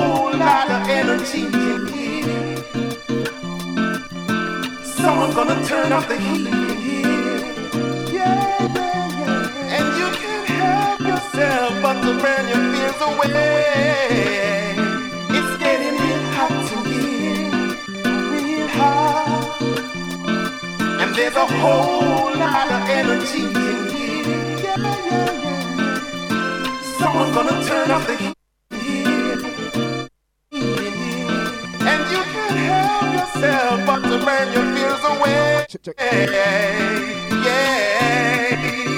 whole lot of energy in here. Someone's gonna turn off the heat in here. Yeah, yeah, yeah. And you can't help yourself but to burn your fears away. It's getting real hot in here, real hot. And there's a whole lot of energy in here. Yeah, yeah, yeah. Someone's gonna turn off the heat. And you can't help yourself but to burn your fears away. Check. Yeah.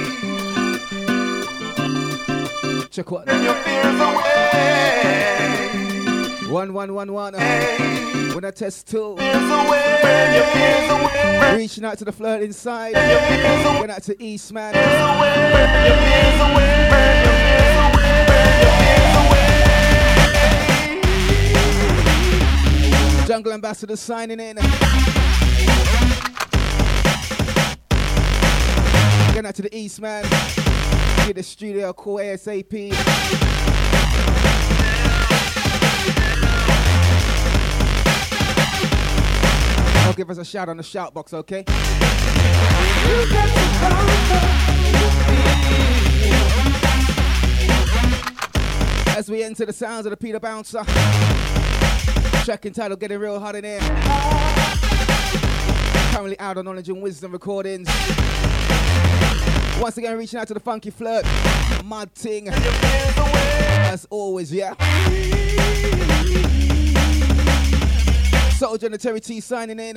Check what? Burn your fears away. 1 1 1 1. When I test 2. Fears away. Burn your fears away. Reaching out to the flirt inside. Burn your fears away. Going out to Eastman. Burn your fears away. Burn your fears away. Burn your fears away. Jungle Ambassador signing in. Going out to the Eastman. Get the studio call ASAP. I'll give us a shout on the shout box, okay? As we enter the sounds of the Peter Bouncer. Track entitled Getting Real Hot in Here. Currently out on Knowledge and Wisdom recordings. Once again, reaching out to the Funky Flirt. Mud Ting. As always, yeah. Soldier and the Terry T signing in.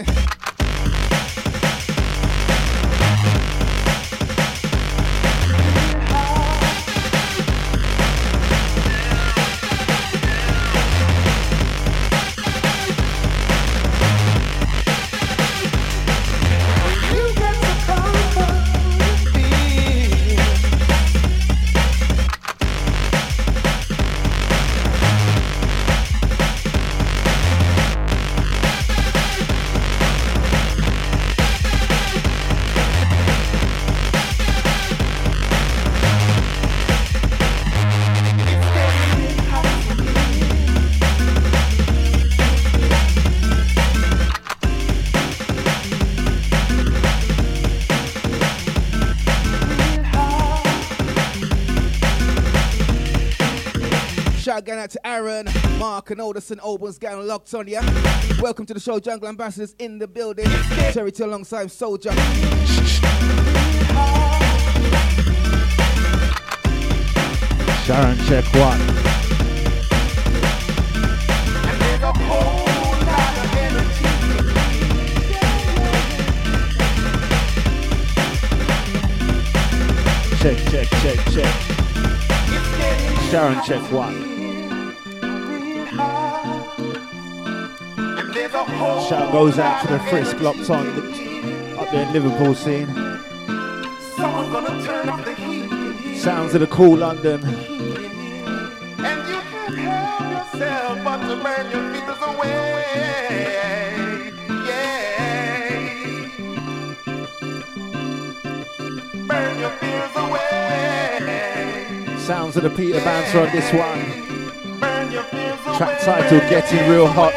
Going out to Aaron, Mark and Alderson Auburn's getting locked on, yeah? Welcome to the show, Jungle Ambassadors in the building. Terry T alongside Soldier. Sharon, check 1. And there's a whole lot of energy. Check. Sharon, check 1. Shout goes out to the Frisk locked on up there in Liverpool scene. Sounds of the cool London. And you can't help yourself but to burn your fears away. Yeah. Burn your fears away. Sounds of the Peter Bouncer on this one. Burn your fears away. Track title Getting Real Hot.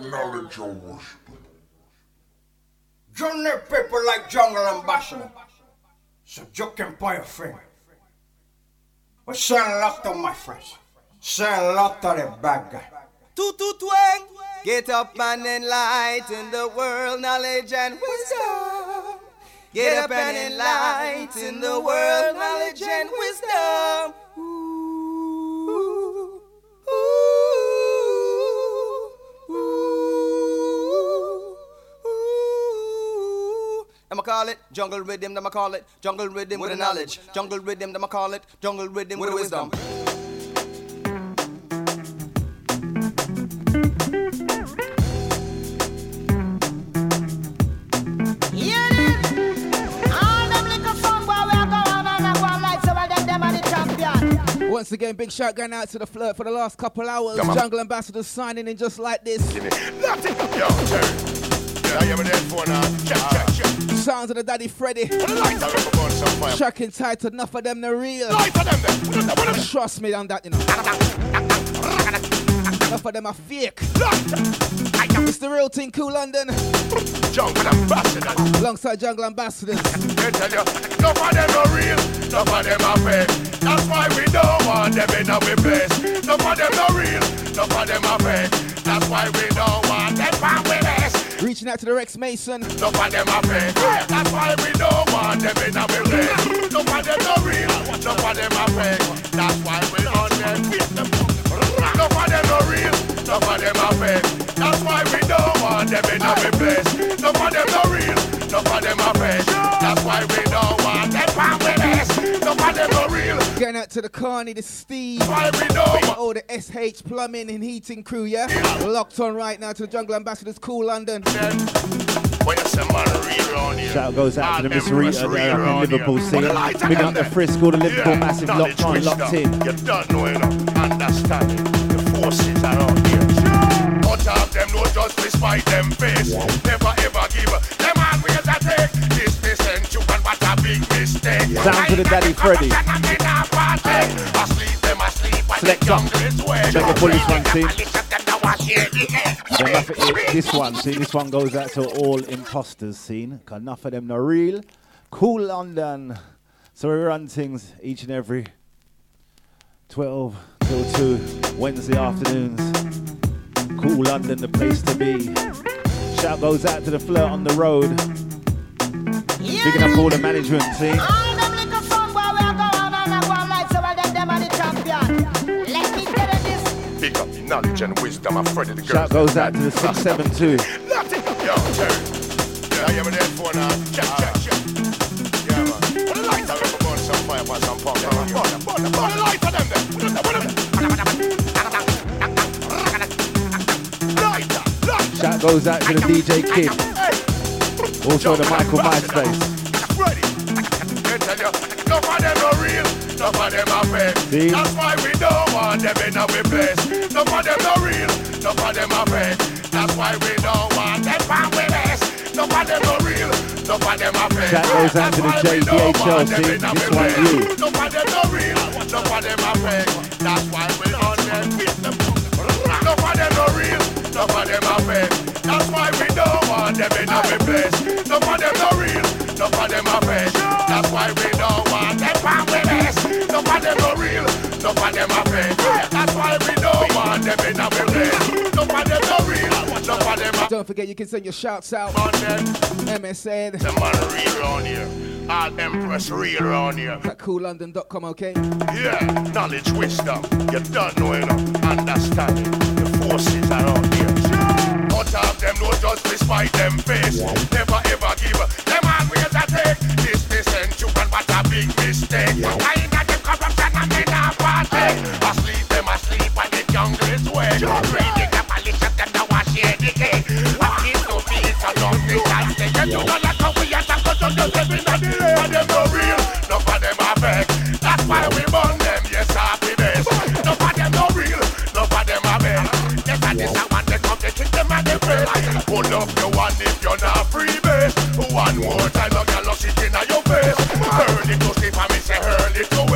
Acknowledge your worship. You need people like Jungle Ambassador. So you can buy a friend. We say a lot to my friends. Say a lot to the bad guy. Twang. Get up and enlighten the world, knowledge and wisdom. Get up and enlighten the world, knowledge and wisdom. I'ma call it jungle rhythm, I'ma call it jungle rhythm with the knowledge. Jungle rhythm, I'ma call it jungle rhythm with the wisdom. Once again, big shout going out to the Flirt for the last couple hours. Jungle Ambassadors signing in just like this. Sounds of the Daddy Freddy. Tracking tight, enough of them the real. Trust me on that, you know. Enough of them are fake. It's the real thing, Cool London. Jungle Ambassadors. Alongside Jungle Ambassadors. They tell you, none of them are real, none of them are fake. That's why we don't want them in our place. None of them are real, none of them are fake. That's why we don't want them back with us. Reaching out to the Rex Mason. None of them are fake. That's why we don't want them in our place. None of them are real, none of them are fake. That's why we don't want them. None of them are real, none of them are fake. That's why we don't want them in our place. None of them are real, none of them are fake. That's why we don't want them back with us. None of them are real. Going out to the Carney, the Steve. Why we don't want all the SH plumbing and heating crew, yeah? Locked on right now to the Jungle Ambassadors, Cool London. Shout goes out to the Miss Rita there up in Liverpool scene. Big up the Frisk, all the Liverpool massive locked on, locked in. You don't know enough, understand it. The forces are out here. Out of them, no just despite them face. Never ever give up. Them always a take. This and you and what a big mistake. Sound to the Daddy Freddy. Select up. Check the police one, team. Enough of this one, see, this one goes out to all imposters, seen. Enough of them not real. Cool London. So we run things each and every 12 till 2 Wednesday afternoons. Cool London, the place to be. Shout goes out to the Flirt on the road. Picking up all the management, see. Pick up the knowledge and wisdom of Freddy the girl. Shout goes out to the 672. Yo, Terry. Yeah, you have an headphone on. Check. Yeah, man. Put the lights on. We're burn some fire for some punk. Burn the lights on them then. Shout goes out to the DJ Kid. Also the Michael MySpace. Ready. They tell you, none of them are real, none of them are fake. See? That's why we don't want them in our place. None of them are real, none of them are fake. That's why we don't want them back with us. None of them are real, none of them are fake. Shout goes out to the JDHL team. This one you. None of them are real, none of them are fake. That's why we don't them with them. None of them are real, none of them are fake. That's why we don't want them in our place. None of them are real, none of them are fake. That's why we don't want them back with us. None of them are real, none of them are fake. That's why we don't want them in our place. None of them are real, none of them are. Don't forget you can send your shouts out. MSN. The man real around here. All Empress real around here. At coollondon.com, okay? Yeah, knowledge, wisdom. You don't know enough, understanding. The forces are out here. Out of them, no just despite them face. Never ever give up. Them always a take. This and you and what a big mistake. I ain't got them corruption and they not party. Asleep, them asleep and the jungle is wet. Reading the malicious, them the wash here the cake. I keep no peace and nothing can stay. You don't like how we are talking to the living in the air. None of them are real, none of them are fake. That's why we burn them, yes, happy days. None of them are real, none of them are fake. Yes, and this I want to come to kick them at the face. Pull up your one if you're not free base. One more time, look at lost it in your face. Hurl it to sleep and me say hurl it to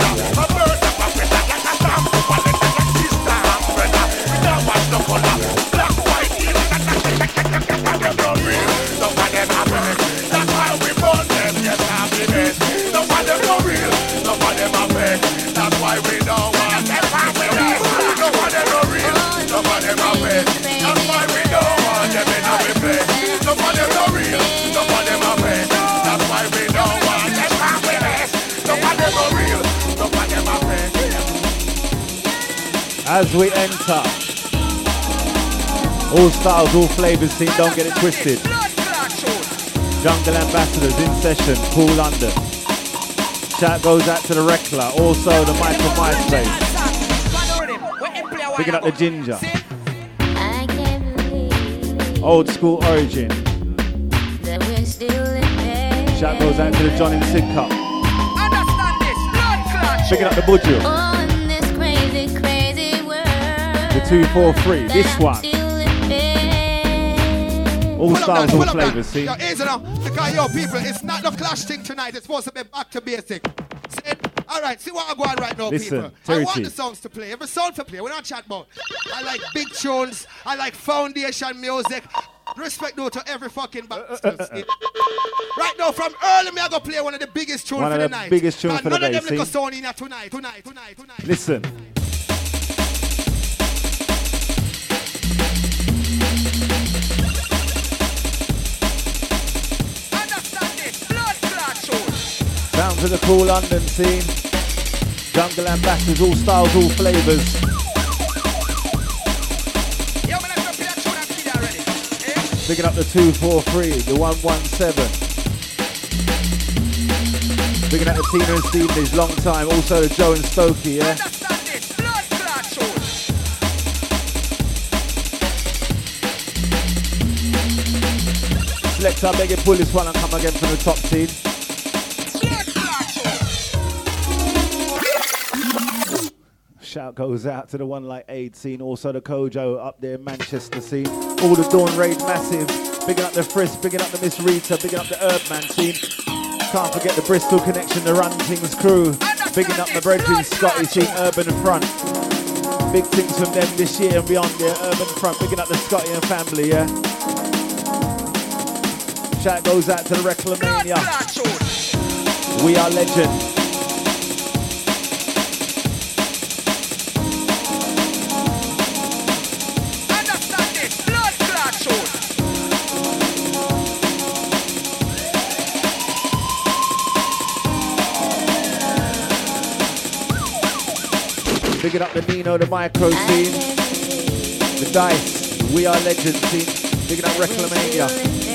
color. A bird of a feather, like a stamp, a letter, like sister and brother. We don't watch no color. Black, white, evil, them no real. Some of them are fake. That's why we burn them, yes, happiness. Some of them no real. Some of them are fake. That's why we don't want them happiness. Some of them no real. Some of them are fake. That's why we don't want them in our place. Some of them no real. Some of them are fake. That's why we don't want them happiness. Some of them are real. Some of them are fake. As we enter, all styles, all flavors scene, don't get it twisted. Jungle Ambassadors in session, Cool London. Shout goes out to the Reckler, also the Michael MySpace. Picking up the Ginger. Old school origin. Shout goes out to the John and Sid Cup. Picking up the Buju. The 243, this one. All styles, all flavors, see? Yo, easy now, because yo people, it's not the clash thing tonight, it's supposed to be back to basic. See? Alright, see what I'm going right now, Listen, people. Terry I want T. the songs to play, every song to play, we're not chat about. I like big tunes, I like foundation music. Respect though to every fucking right now, from early, me I go play one of the biggest tunes for the night. Biggest tunes for the day, none of them see? like a song in here tonight. Listen. Sounds of the Cool London scene. Jungle Ambassadors, all styles, all flavors. Picking up the 243, the 117. Picking up the Tina and Stevens, long time. Also the Joe and Stokey, yeah? Selector, I beg you, pull this one and come again from the top team. Shout goes out to the one like Aid scene, also the Kojo up there in Manchester scene. All the Dawn Raid massive, bigging up the Frisk, bigging up the Miss Rita, bigging up the Earthman scene. Can't forget the Bristol connection, the Run Things crew. Bigging up the brethren, Scotty scene, Urban Front. Big things from them this year and beyond, yeah. Urban Front, bigging up the Scotty and family, yeah. Shout goes out to the Reclamania. We are legend. Picking up the Nino, the Micro scene. The Dice, We Are Legend scene. Picking up Reclamania.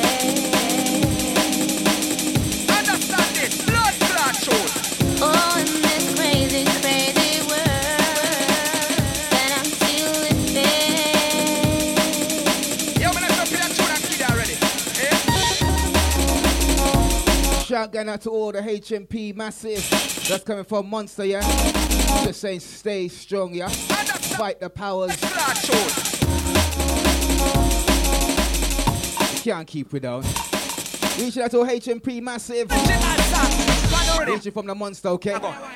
Understand this, blood clot show. Oh, in this crazy, crazy world, that I'm feeling pain. Yo, man, let's go play that tune and kid already. Shout going out to all the HMP massive. That's coming from Monster, yeah? Just saying stay strong, yeah? Fight the powers. You can't keep it down. Reaching out to HMP massive. Reaching from the Monster, okay?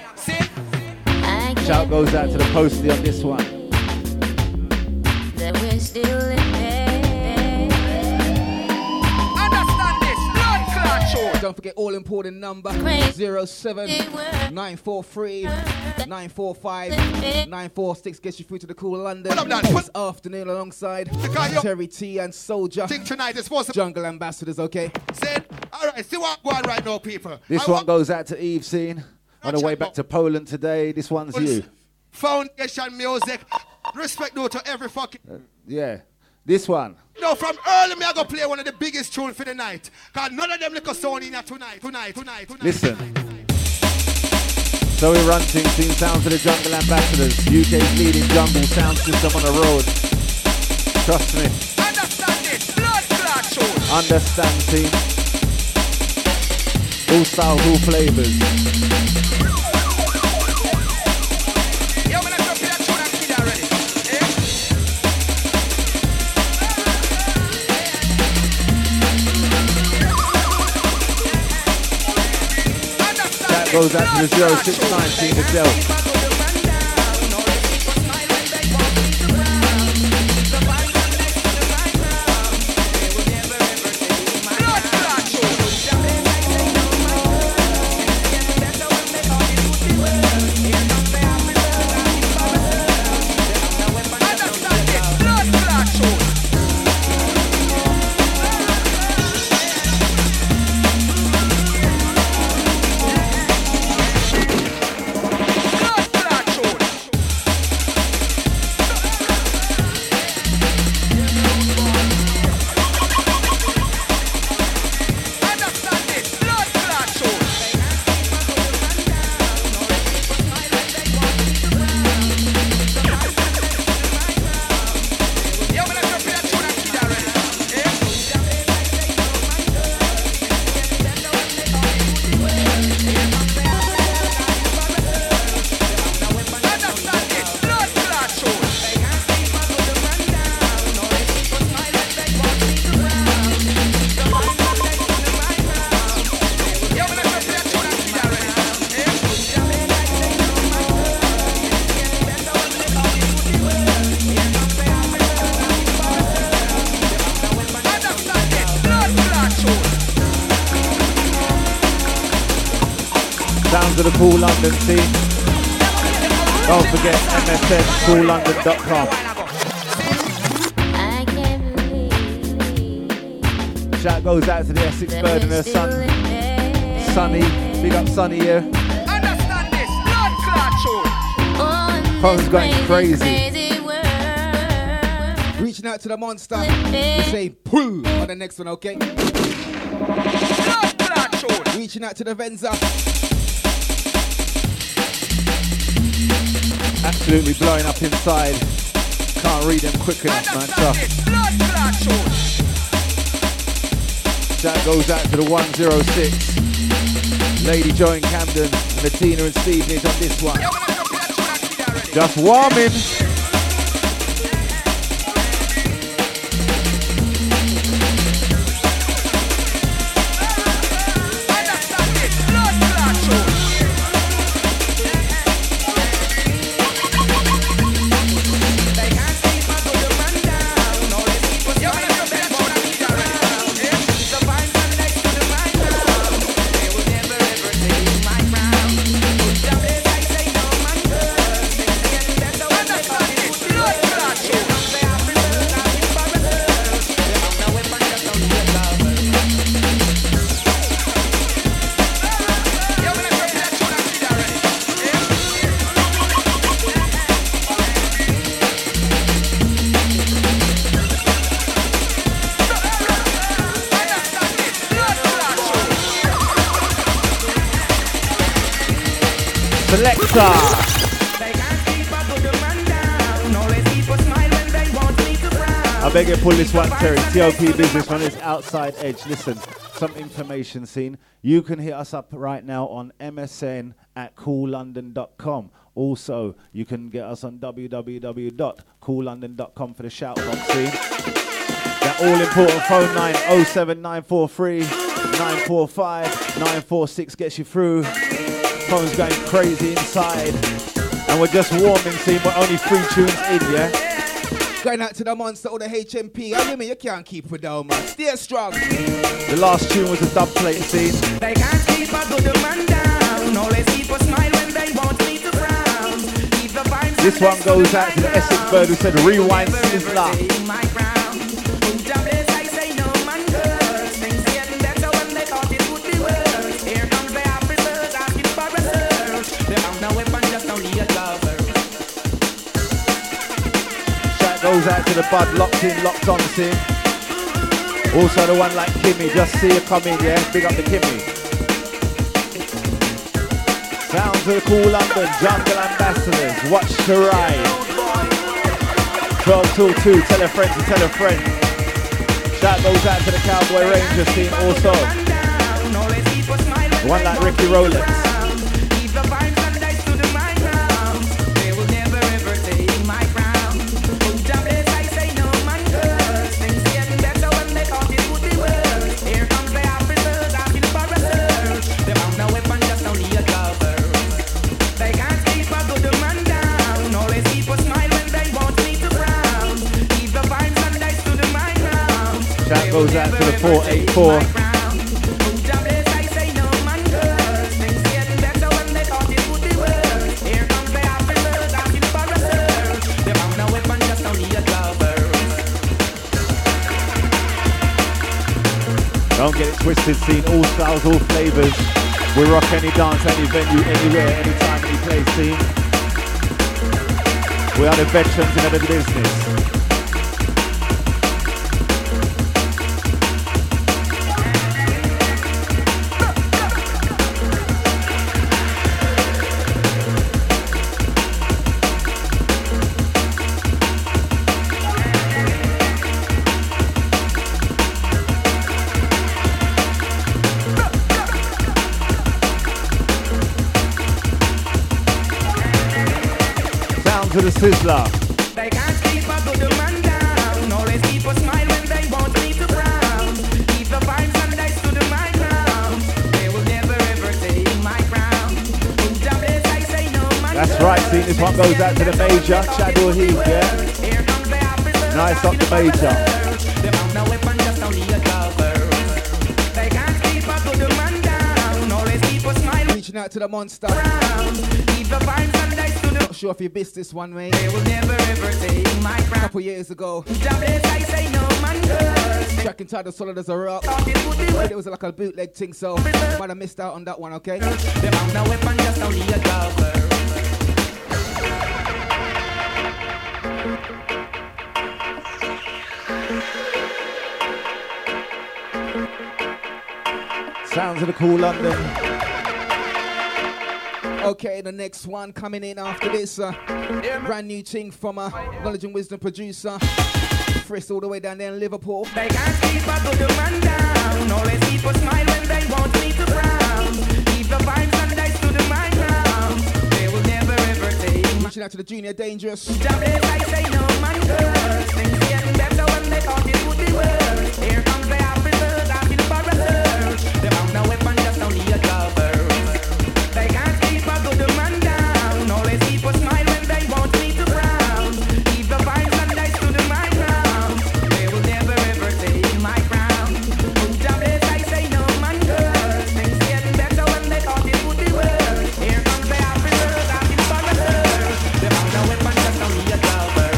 Shout goes out to the Posty on this one. That we're still in pain. Understand this, blood clot show. Don't forget all important number 07 943 945 946 gets you through to the Cool London this afternoon alongside Terry T and Soldier. Think tonight is supposed to Jungle Ambassadors, okay? said, alright, see what I'm going right now, people. This one goes out to Eve scene. On the way back to Poland today. This one's you. Foundation music. Respect though to every fucking Yeah. This one. no, from early me I go play one of the biggest tunes for the night. Cause none of them like a song in here tonight. Listen. So we run things, seen sounds of the Jungle Ambassadors, UK's leading jungle sound system on the road. Trust me. Understand this, blood clot show. Understand, team. All styles, all flavors. Yo, man, let's go play that tune and kid already. That goes out to the 0619 the Del. To the Cool London scene. Don't forget msncoolondon.com. Shout goes out to the Essex Bird and her son, Sonny. Big up Sonny here. Understand this, blood clot show. Phone's going crazy. Reaching out to the monster. We say pull on the next one, okay? Blood clot show. Reaching out to the Venza. Absolutely blowing up inside. Can't read them quick enough, man. Tough. That goes out to the 106. Lady Joe in Camden and the Tina and Steve is on this one. Just warming. I beg you, pull this one, Terry. TOP Business on this outside edge. Listen, some information scene. You can hit us up right now on msn@coollondon.com. Also, you can get us on www.coollondon.com for the shout box scene. That all important phone line 07943 945 946 gets you through. Phone's going crazy inside. And we're just warming, scene. We're only 3 tunes in, yeah? Going out to the monster or the HMP. I mean, you can't keep it down, man. Stay strong. The last tune was a dub plate scene. They can't keep a good man down. Always keep a smile when they want me to frown. Keep the vibes. This one goes out to the Essex Bird who said rewind Sizzler. Goes out to the bud, locked in, locked on scene. Also the one like Kimmy, just see you come in, yeah? Big up the Kimmy. Sounds of the Cool London, Jungle Ambassadors, watch the ride. 12 till 2, tell a friend to tell a friend. Shout goes out to the Cowboy Ranger scene also. The one like Ricky Rolex. goes out to the 484. Don't get it twisted, seen all styles, all flavours. We rock any dance, any venue, anywhere, anytime, any place, scene. We are the veterans in the business. To the Sizzler. They can't keep a good man down. Always keep a smile when they want me to frown. Keep the vibes and they stood my ground. They will never ever take my crown. I say no man. That's right, see, this one goes out to the Major, Shadow Heath, yeah? Nice up the Major. They found no weapon, just only a cover. They can't keep a good man down. Always keep a smile. Reaching out to the monster. Keep the vibes and they stood. Not sure if you missed this one, mate. They will never ever take my crown. A couple years ago. I say no man girls. Track entitled Solid as a Rock. It was like a bootleg thing, so might have missed out on that one, okay? They found no weapon, just only a cover. Sounds of the Cool London. Okay, the next one coming in after this. Brand new thing from a Knowledge and Wisdom producer. Frisk all the way down there in Liverpool. They can't keep a good man down. Always keep a smile when they want me to frown. Keep the vibes and they stood my ground. They will never ever take. Reaching out to the Junior Dangerous. I say no man girls. Things getting better when they thought it would be worse. Here comes the officers, I feel for a search. They found no weapon, just only a cover. They can't keep a good man down. Always keep a smile when they want me to frown. Keep the vibes and they stood my ground. They will never ever take my crown. I say no man girls. Things getting better when they thought it would be worse. Here comes the officers, I feel for a search. They found no weapon, just only a cover.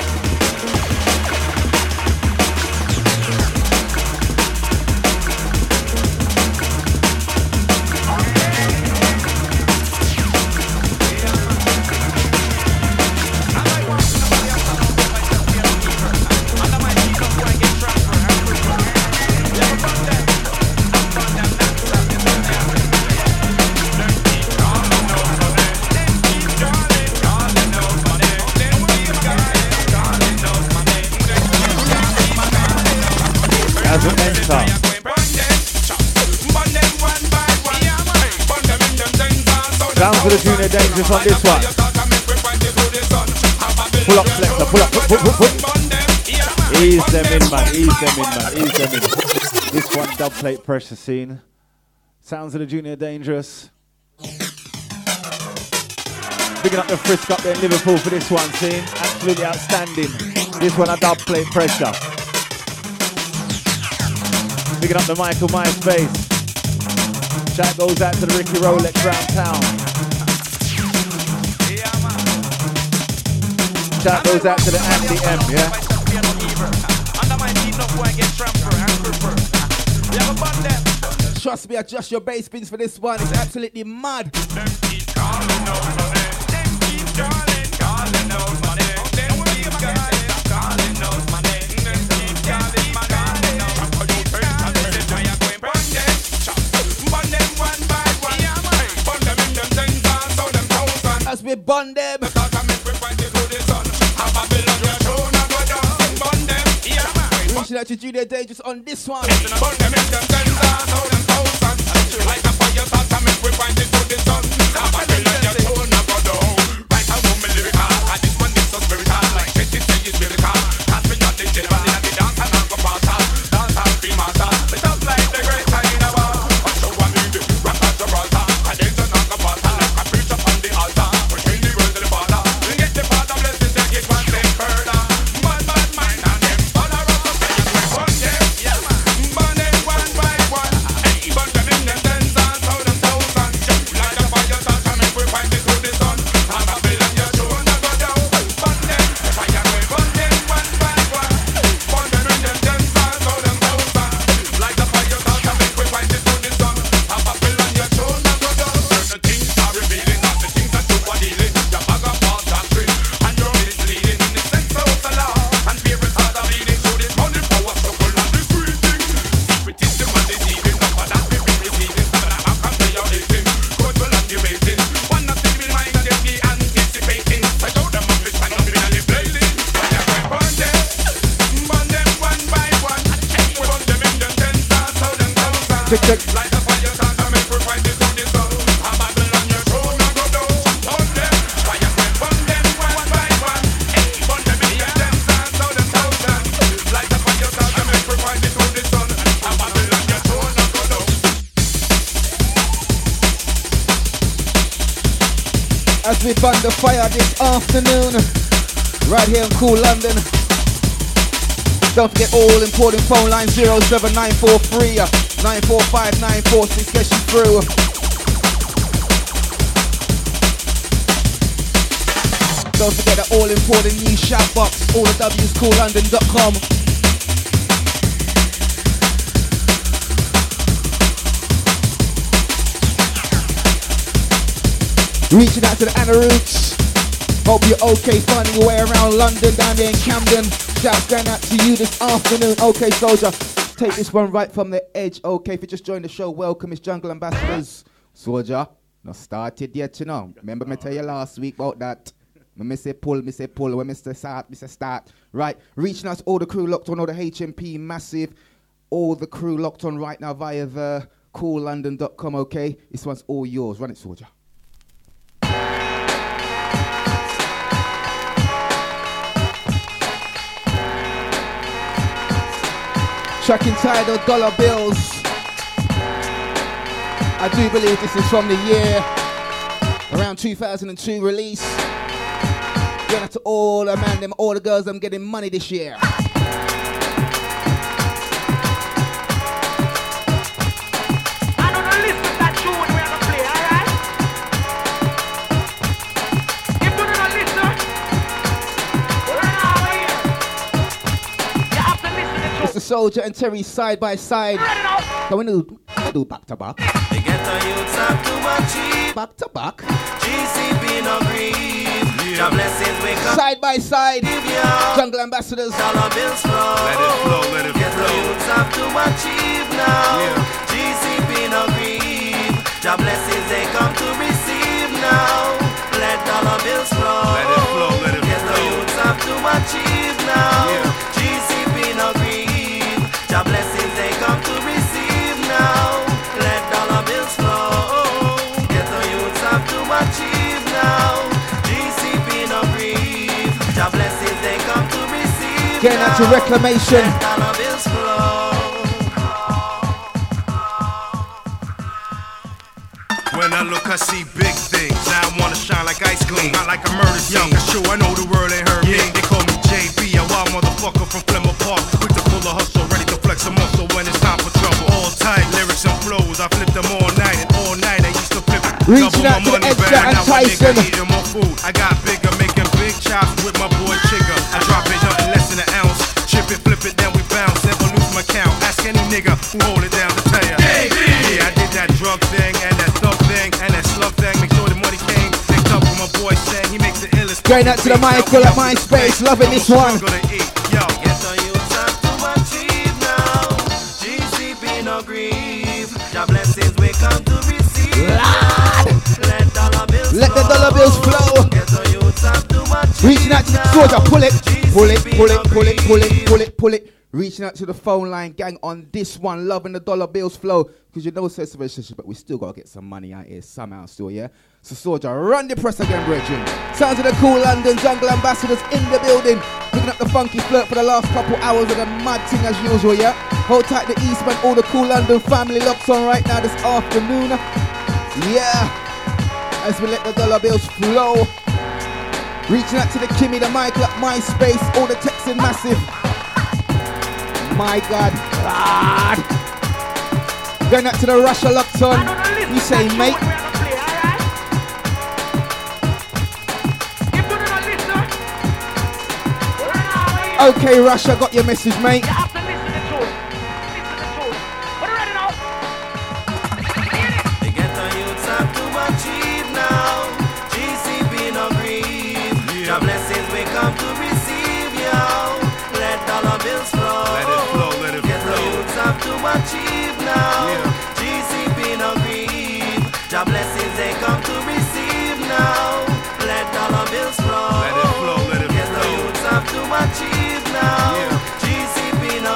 As an enter. Down to the Junior Dangerous on this one. Pull up, selector, pull up, pull. Ease them in, man, ease them in, man, ease them in. This one, dub plate pressure scene. Sounds of the Junior Dangerous. Picking up the Frisk up there in Liverpool for this one, scene. Absolutely outstanding. This one, a dub plate pressure. Picking up the Michael Myers bass. Shout goes out to the Ricky Rolex round town. Shout goes out to the Andy M, yeah? Trust me, adjust your bass spins for this one. It's absolutely mad. As we bond them. Reaching out to Junior Dangerous on this one. check, check. As we burn the fire this afternoon, right here in cool London. Don't forget all important phone line 07943 945 946 gets you through. Don't forget the all important new shout box, all the W's coollondon.com. Reaching out to the Anna Roots. Hope you're okay finding your way around London, down there in Camden. Shouts going out to you this afternoon. Okay, soldier. Take this one right from the edge. Okay, if you just joined the show, welcome. It's Jungle Ambassadors. Soldier, not started yet, you know. Remember me tell you last week about that. Me say pull. When Mr. Start. Right, reaching out to all the crew locked on, all the HMP Massive. All the crew locked on right now via the coollondon.com, okay? This one's all yours. Run it, soldier. Track entitled Dollar Bills. I do believe this is from the year around 2002 release. Going out to all the man, them, all the girls, I'm getting money this year. I don't know, listen to that tune we're gonna play, alright? If you don't listen, right now, you have to listen to It's the Soldier and Terry side by side. So we do back to back. They get the youths up to achieve. Back to back. GCP no grieve. Your blessings we come. Side by side. Jungle Ambassadors. Dollar bills flow. Let it flow, let it Get flow. the youths up to achieve now. Yeah. GCP no grieve. Your blessings they come to receive now. Let dollar bills flow. Let it flow, let it Get the flow. youths up to achieve now. Yeah. GCP no grieve. Your blessings they come to receive now. Let dollar bills flow. Get the youths up to achieve now. GCP no grieve. Your blessings they come to receive. Getting out to now. reclamation. Let dollar bills flow. When I look, I see big things. Now I wanna shine like ice cream, not like a murder scene. Young, sure, I know the world ain't heard me. They call me JB, a wild motherfucker from Flemmer Park. With the full of hustle, ready to flex a muscle when it's time for trouble. All tight, lyrics and flows, I flip them all night. And all night I used to flip it. Reaching out to the Edgar and now my Tyson. nigga eating more food. I got bigger, making big chops with my boy Chigga. I drop it nothing less than an ounce. Chip it, flip it, then we bounce. Never lose my count. Ask any nigga who hold it down to tell ya. Yeah, I did that drug thing and that thug thing and that slug thing. Make sure the money came. Picked up with my boy saying he makes the illest. Going out to the Michael at MySpace. Loving this one. Get the youths up to achieve now. GCP no grieve. Your blessings we come to receive. Let dollar bills Let the dollar bills flow. Get the youths up to achieve. Reaching out to the soldier. Pull it. Pull it. Pull it. Pull it. Pull it. Pull it. Pull it. Reaching out to the phone line gang on this one. Loving the dollar bills flow. Because you know it's a relationship, but we still got to get some money out here somehow still, yeah? So soldier, run the press again, brethren. Sounds of the cool London Jungle Ambassadors in the building. Picking up the funky flirt for the last couple hours of the mad thing as usual, yeah? Hold tight the Eastman, all the cool London family locks on right now this afternoon. Yeah. As we let the dollar bills flow. Reaching out to the Kimmy, the Michael at MySpace, all the Texan Massive. My God. Lord. Going out to the Russia locked on. You say, mate. Okay, Russia, got your message, mate. You have to listen to the tune. Listen to the tune. But ready now? They get the youths up to achieve now. GCP no grieve. Your blessings we come to receive, yo. Let dollar bills flow. Let it flow, let it Get the flow. youths up to achieve now. GCP no grieve. Your blessings they come to receive now. Let dollar bills flow. Let it flow, let it Get the flow. youths up to achieve now. GCP no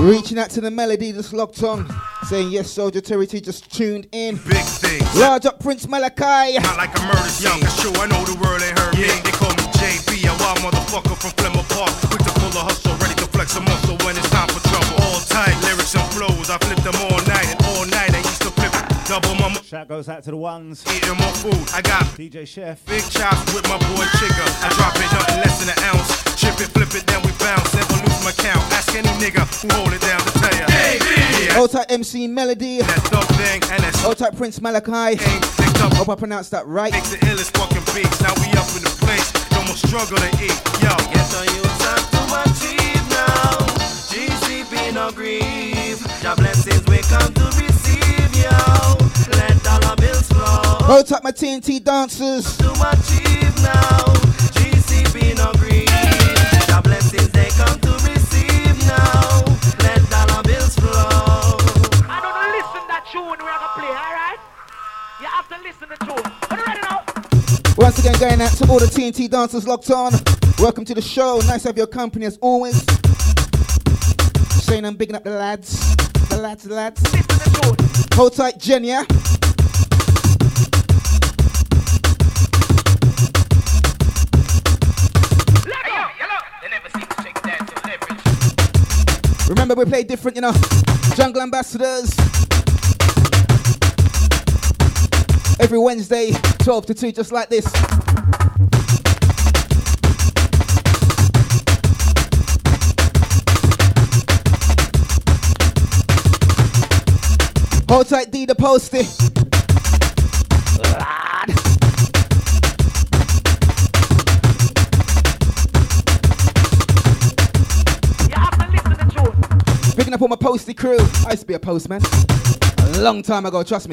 Reaching out to the melody that's locked on. Saying yes, Soldier Terry T just tuned in. Big things. Large up Prince Malachi. Not like a murder scene. It's true, I know the world ain't heard me. They call me JB, a wild motherfucker from Flemmer Park. Quick to pull a hustle, ready to flex a muscle when it's time for trouble. All tight, lyrics and flows. I flip them all night, and all night I used to flip it. Double my Shout goes out to the ones. eating more food. I got DJ Chef. big chops with my boy Chigga. I drop it nothing less than an ounce. Chip it, flip it, then we bounce. Never lose my count. Ask any nigga who hold it down to tell ya. Yeah. Old type MC Melody. That thug thing and that Old type Prince Malachi. ain't picked up. Hope I pronounced that right. Makes the illest fucking beats. Now we up in the place. No more struggle to eat. Yo, Get on you time to achieve now. GCP no grieve. Your blessings we come to receive, yo. Let dollar bills flow. Old type my TNT dancers. To achieve now. GCP no grieve. Your blessings they come to receive now. Let dollar bills flow. I don't listen that tune we're gonna play, alright? You have to listen to tune. Are you ready now? Once again, going out to all the TNT dancers locked on. Welcome to the show. Nice to have your company as always. Saying I'm bigging up the lads. The lads. Listen to tune. Hold tight, Jen, yeah? Remember, we play different, you know. Jungle Ambassadors. Every Wednesday, 12 to 2, just like this. Hold tight, D the postie. Lad. You have to listen to tune. Picking up all my postie crew. I used to be a postman. A long time ago, trust me.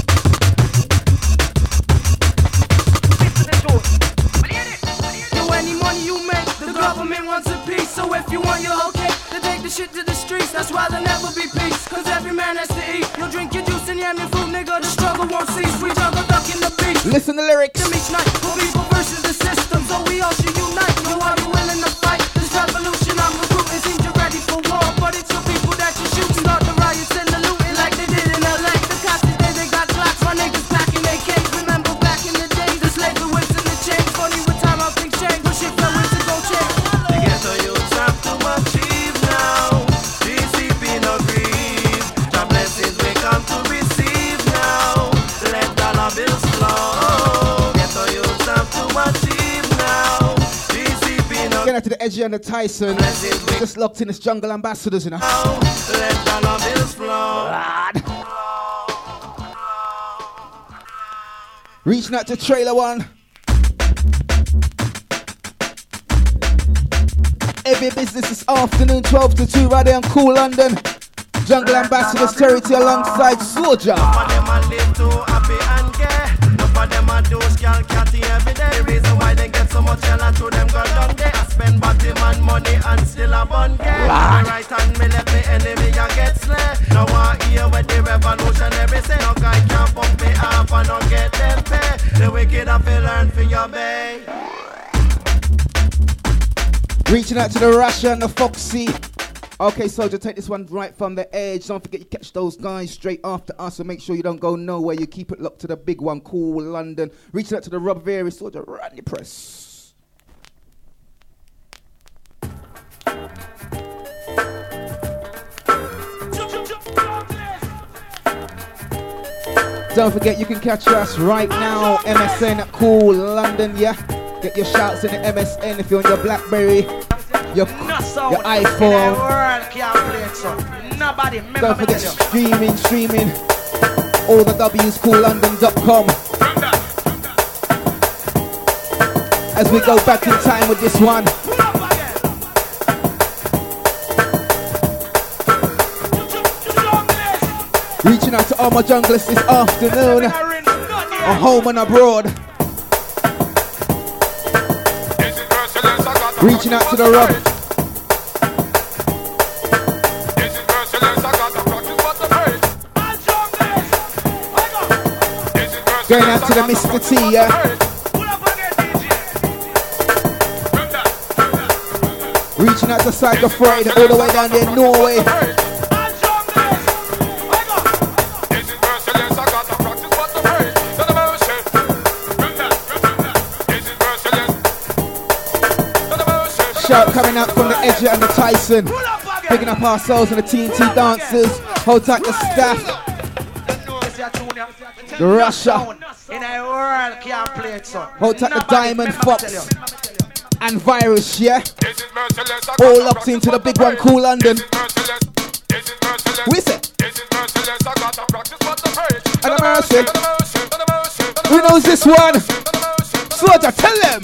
Listen to tune. Yo, any money you make, the government wants a piece. So if you want your whole cake, then take the shit to the streets. That's why there'll never be peace. Cause every man has to eat. You drink your juice and yam your food, nigga. The struggle won't cease. We juggle duck in the beat. Listen to lyrics. Them each night, for people versus the system. So we all should unite. Yo, are you willing to fight? This revolution I'm recruiting seems you're ready for war. But it's your people that you shoot. Start the riots and the looting like they did in LA. The cops today, they got blocks. My niggas packing their cakes. Remember back in the days, the slave, the whips and the chains. Funny with time, how things change. But shit fell into go change. The ghetto youths have to achieve now. GCP no grieve. Your blessings we come to receive now. Let dollar bills flow. Ghetto youths have to achieve now. GCP no Getting out to the Edgy and the Tyson. Just locked in as Jungle Ambassadors, you know. now. Let dollar bills flow. Lad. Reaching out to Trailer One. Every business this afternoon, 12 to 2, right there on Cool London. Jungle Ambassadors Territory alongside Soldier. Some of them a live too happy and gay. Some of them a do scale catty every day. The reason why they get so much hell and through them got down there. I spend body man money and still a bun gay. My right hand me left me enemy and get slay. Now I hear what the revolutionary say. No guy can bump me off and not get them pay. The wicked have to learn for your bay. Reaching out to the Russia and the Foxy. Okay, Soldier, take this one right from the edge. Don't forget you catch those guys straight after us, so make sure you don't go nowhere. You keep it locked to the big one, Cool London. Reaching out to the Rob Very, Soldier, run your press. Don't forget you can catch us right now, MSN at Cool London, yeah? Get your shouts in the MSN if you're on your BlackBerry, your iPhone. Don't forget streaming. All the W's, coollondon.com. As we go back in time with this one. Reaching out to all my junglers this afternoon, at home and abroad. Reaching out to the Rob. Going out to the Mr. T, yeah? Reaching out to Psycho Friday, all the way down there in Norway. coming out from the Edger and the Tyson. Picking up ourselves and the TNT dancers. Hold tight the staff. The Russia. In a world can't play it, son. Hold tight the Diamond Fox. And Virus, yeah? All locked into the big one, Cool London. What's it? And a mercy. Who knows this one? Soldier, tell them.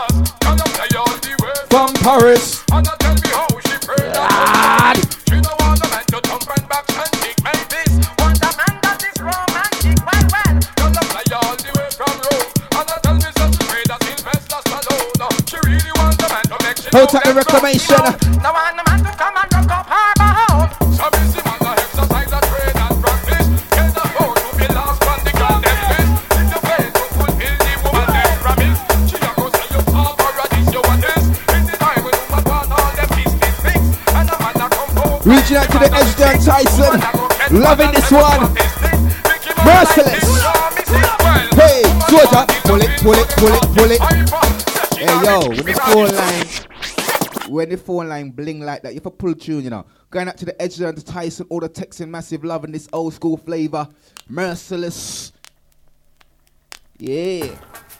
From Paris. Lord. Hold tight the reclamation. Reaching out to the Edge Tyson. Loving this one. Merciless. Hey, soldier. Pull it, pull it, pull it, pull it. Hey, yo, when the phone line bling like that, you have a pull tune, you know. Going out to the Edge and the Tyson, all the Texan massive loving this old school flavor. Merciless. Yeah.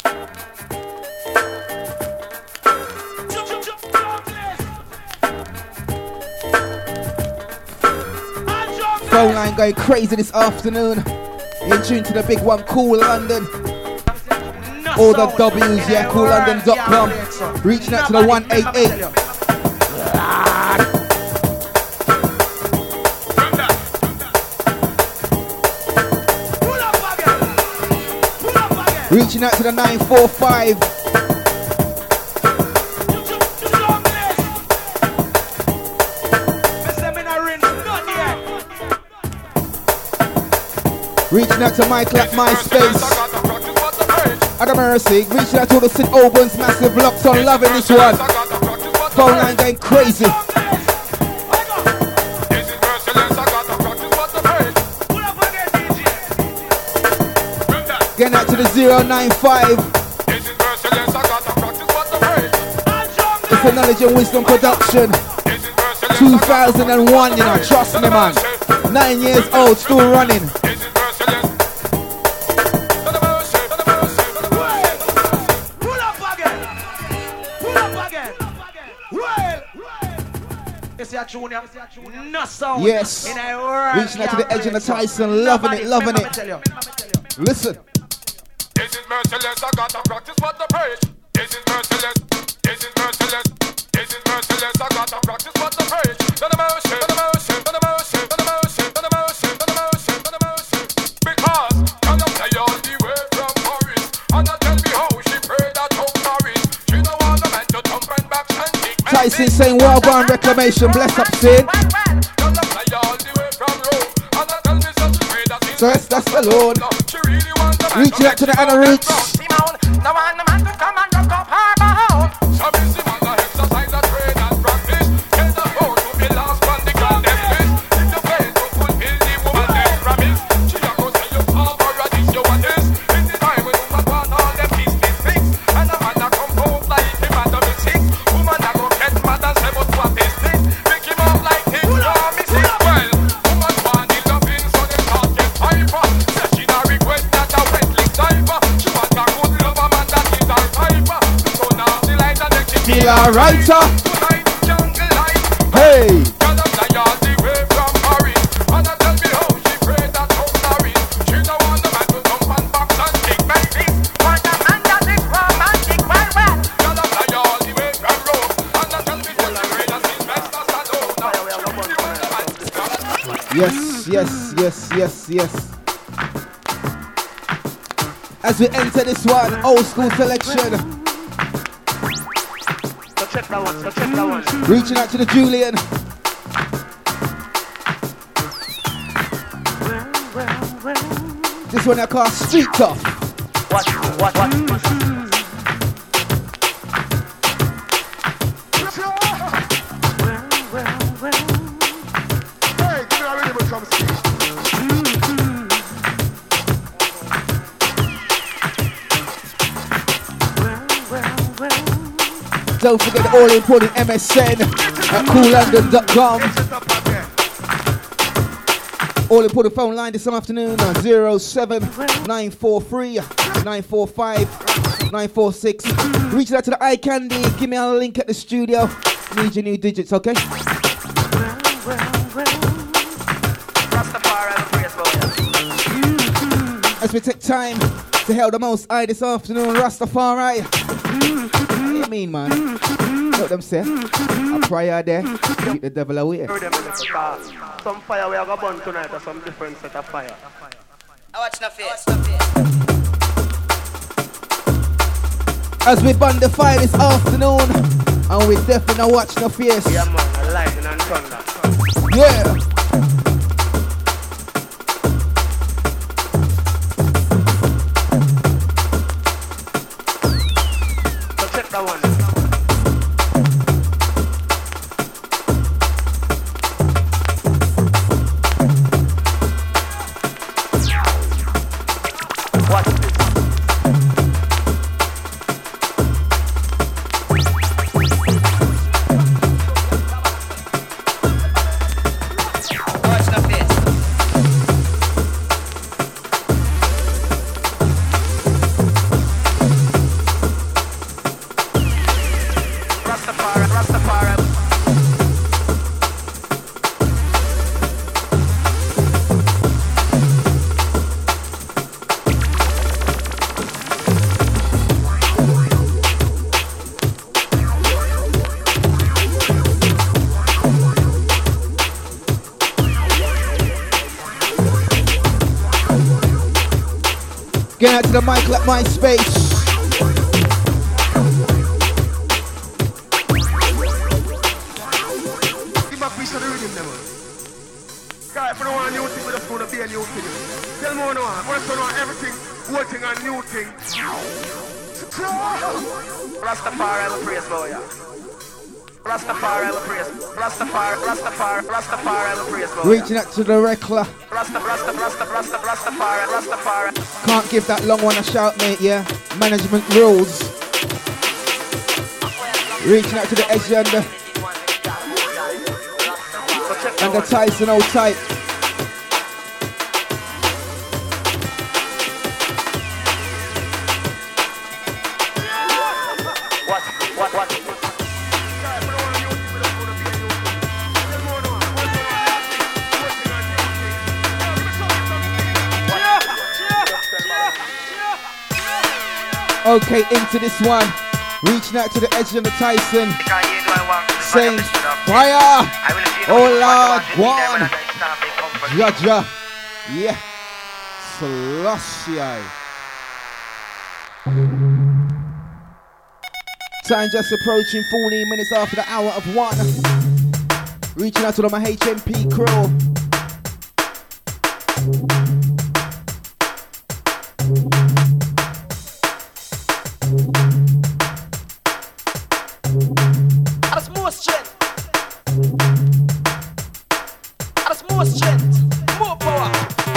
Phone line going crazy this afternoon. In tune to the big one, Cool London. All the W's, yeah, coollondon.com. Reaching out to the 188. Reaching out to the 945. Reaching out to Michael at MySpace. At Mercy. Reaching out to all the St. Albans massive locks on loving this one. Phone line going crazy. Getting out to the 095. It's a Knowledge and Wisdom production. 2001, you know, trust me, man. 9 years old, still running. Yes. Reaching out to the Edge and the Tyson, loving it, loving it. Listen. This is merciless, I gotta practice what the preach. This is merciless, this is merciless, this is merciless, I gotta practice what the preach. To the motion, to the motion, to the motion, to the motion, to the motion, to the motion, to the motion. Because I'm not play all the way from Paris. And I tell me how she prayed at home Paris. She don't want the man to thump and back and kick. Tyson saying well gone reclamation, bless up Sid. So that's the Lord. Reaching out to the Anna Roots. Writer. Hey. Yes. As we enter this one, old school selection. Reaching out to the Julian. This one I call Street Tough. What? Hey, give me a rhythm with some speech. Don't forget the all important MSN at coollondon.com. All important phone line this afternoon 07943 945 946. Reach out to the eye candy. Give me a link at the studio. Need your new digits, okay? As we take time to hail the most high this afternoon, Rastafari. What do you mean, man? What them say? A prayer there, keep the devil away. Some fire we are going to burn tonight or some different set of fire. I watch no face. As we burn the fire this afternoon, and we definitely not watch no face. Yeah, man, lightning and thunder. Yeah. So check that one. Get out to the mic like MySpace. Give a piece of the rhythm, them. Guys, if you don't want a new thing, we just want to be a new thing. Tell me what you want. What you want everything, working on new thing. Rastafari, I will praise for you. Rastafari, I will praise. Rastafari, I will praise for you. Reaching out to the Rekla. Rastafari. Can't give that long one a shout, mate, yeah? Management rules. Reaching out to the Edge and the Tyson old type. What? Okay, into this one. Reaching out to the Edge and the Tyson. Saying, fire! Oh Lord, one! Jaja. Yeah. Selassie. Time just approaching 14 minutes after the hour of 1. Reaching out to my HMP crew. That's more strength. That's more strength. More power.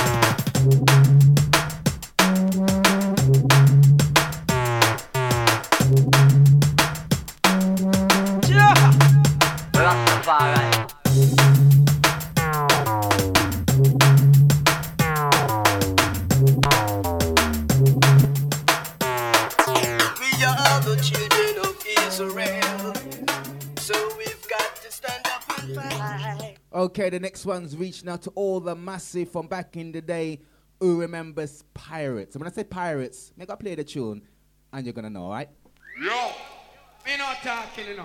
Yeah. Rastafari. We are the children of Israel, so we've got to stand up and fight. Okay, the next one's reaching out to all the massive from back in the day who remembers Pirates. And when I say Pirates, make I play the tune and you're gonna know, alright? Yo, we not talking, you know.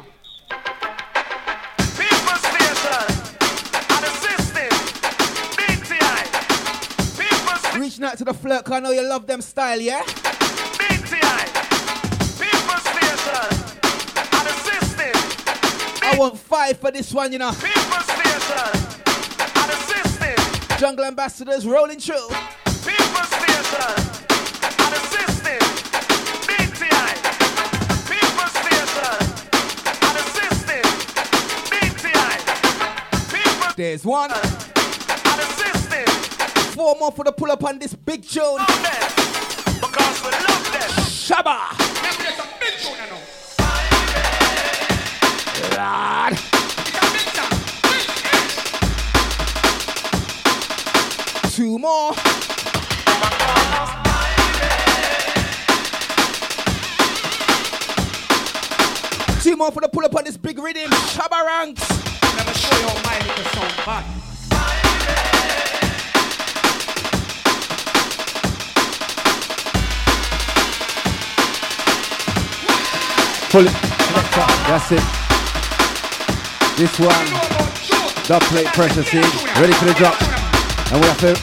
People station and the system, BTI. People Reaching out to the flirt, 'cause I know you love them style, yeah? BTI. People station and the system. I want 5 for this one, you know. People station and the system. Jungle Ambassadors rolling through. People station and the system. BTI. People station and the system. BTI. People There's one. and the system. 4 more for the pull up on this big tune. Love them because we love them. Shabba. Remember, there's a big tune, you know. more for the pull up on this big rhythm. Shabba Ranks. Let me show you how my little sound bad. Pull it. That's it. This one. Dub plate pressure scene. Ready for the drop. And we have to.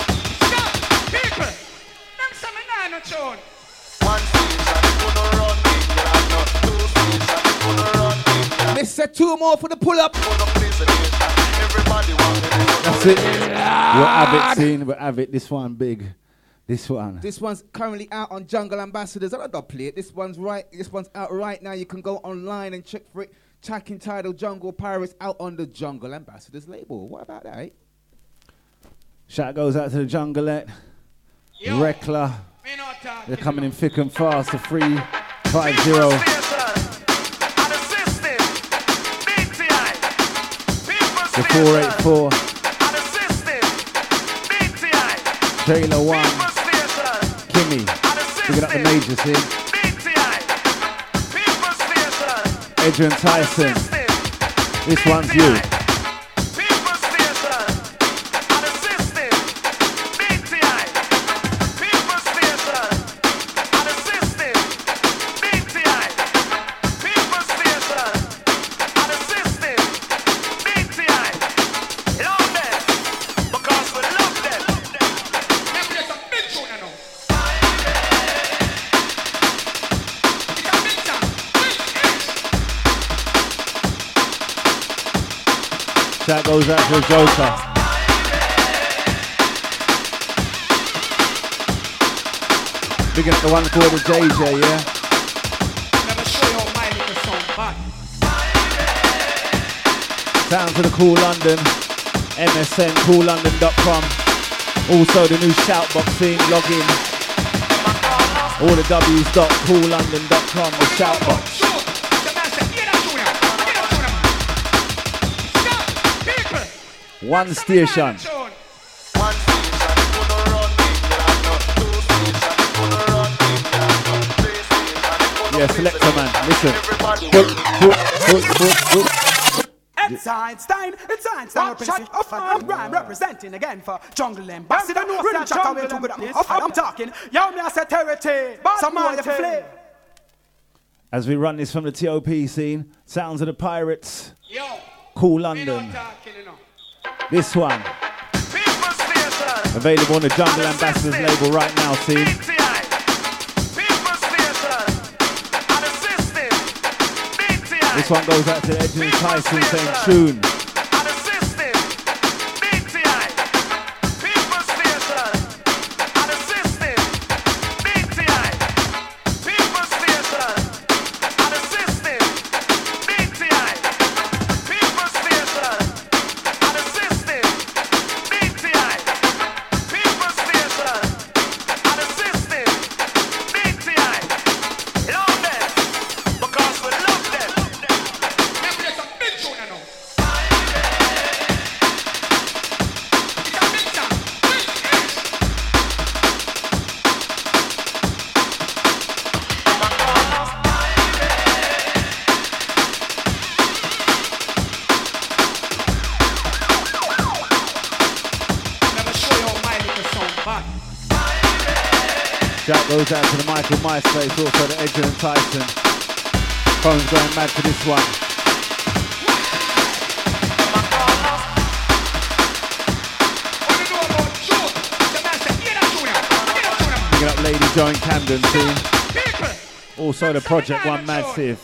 Mr. Two more for the pull up. That's it. We'll have it scene. We'll have it. This one big. This one. This one's currently out on Jungle Ambassadors. I don't dub play it. This one's out right now. You can go online and check for it. Track entitled Jungle Pirates out on the Jungle Ambassadors label. What about that, eh? Shout goes out to the Jungleette. Rekla. They're coming in thick and fast. The 350. The 484. Taylor 1. Kimmy. Picking up the major scene. Adrian Tyson. This one's you. That goes out to the Joker. Big up the one called the JJ, yeah? Let me show you how my little sound bad. Sounds of the Cool London. MSN, coollondon.com. Also the new Shoutbox scene, log in. All the W's.coollondon.com, the Shoutbox. One station. Yeah, selector man, listen. It's Einstein representing again for Jungle Ambassador. Really check away to I'm talking. Yo, me I said territory. Some more of the flame. As we run this from the TOP scene, sounds of the Pirates. Yo. Cool London. This one. Available on the Jungle Ambassadors label right now, scene. This one goes out to Edwin Tyson saying tune. Shout goes out to the Michael MySpace, also the Edger and Tyson. Phone's going mad for this one. Picking up Lady Joe in Camden team. Also the Project One Massive.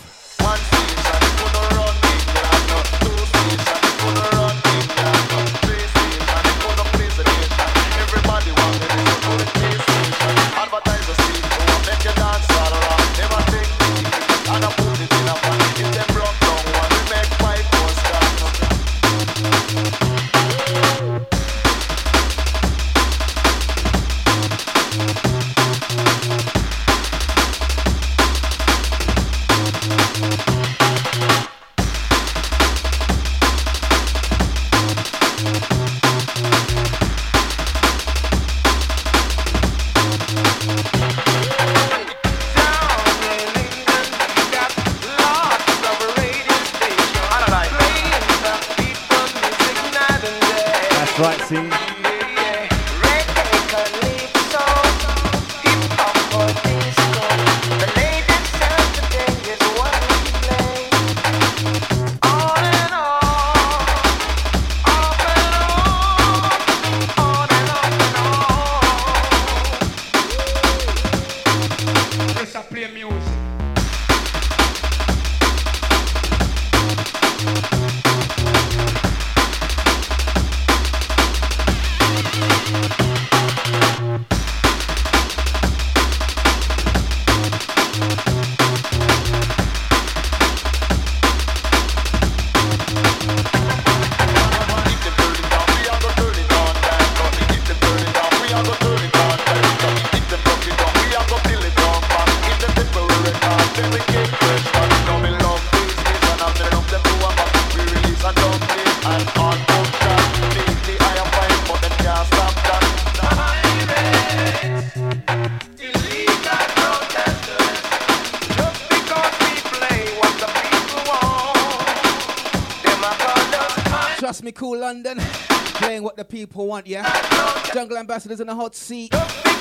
Trust me, Cool London. Playing what the people want, yeah? Jungle Ambassadors in the hot seat.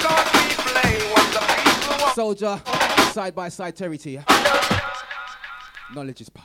Soldier, side by side, Terry T, yeah? Knowledge is power.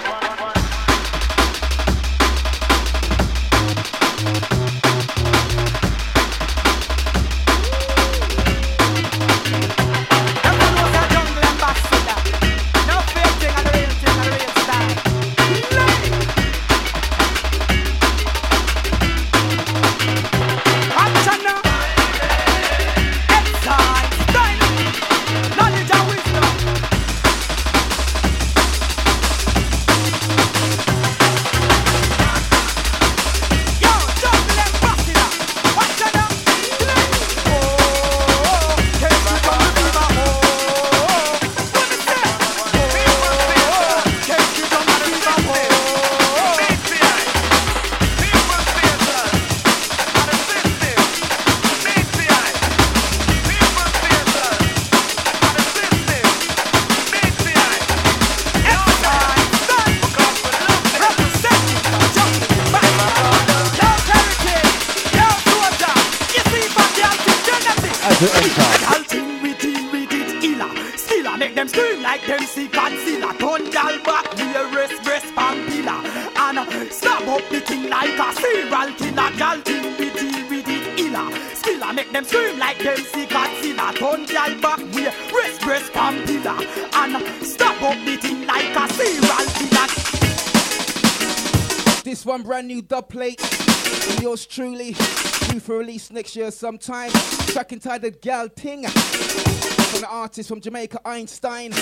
This one brand new dub plate from yours truly, due for release next year sometime. Track entitled Gal Ting from the artist from Jamaica, Einstein.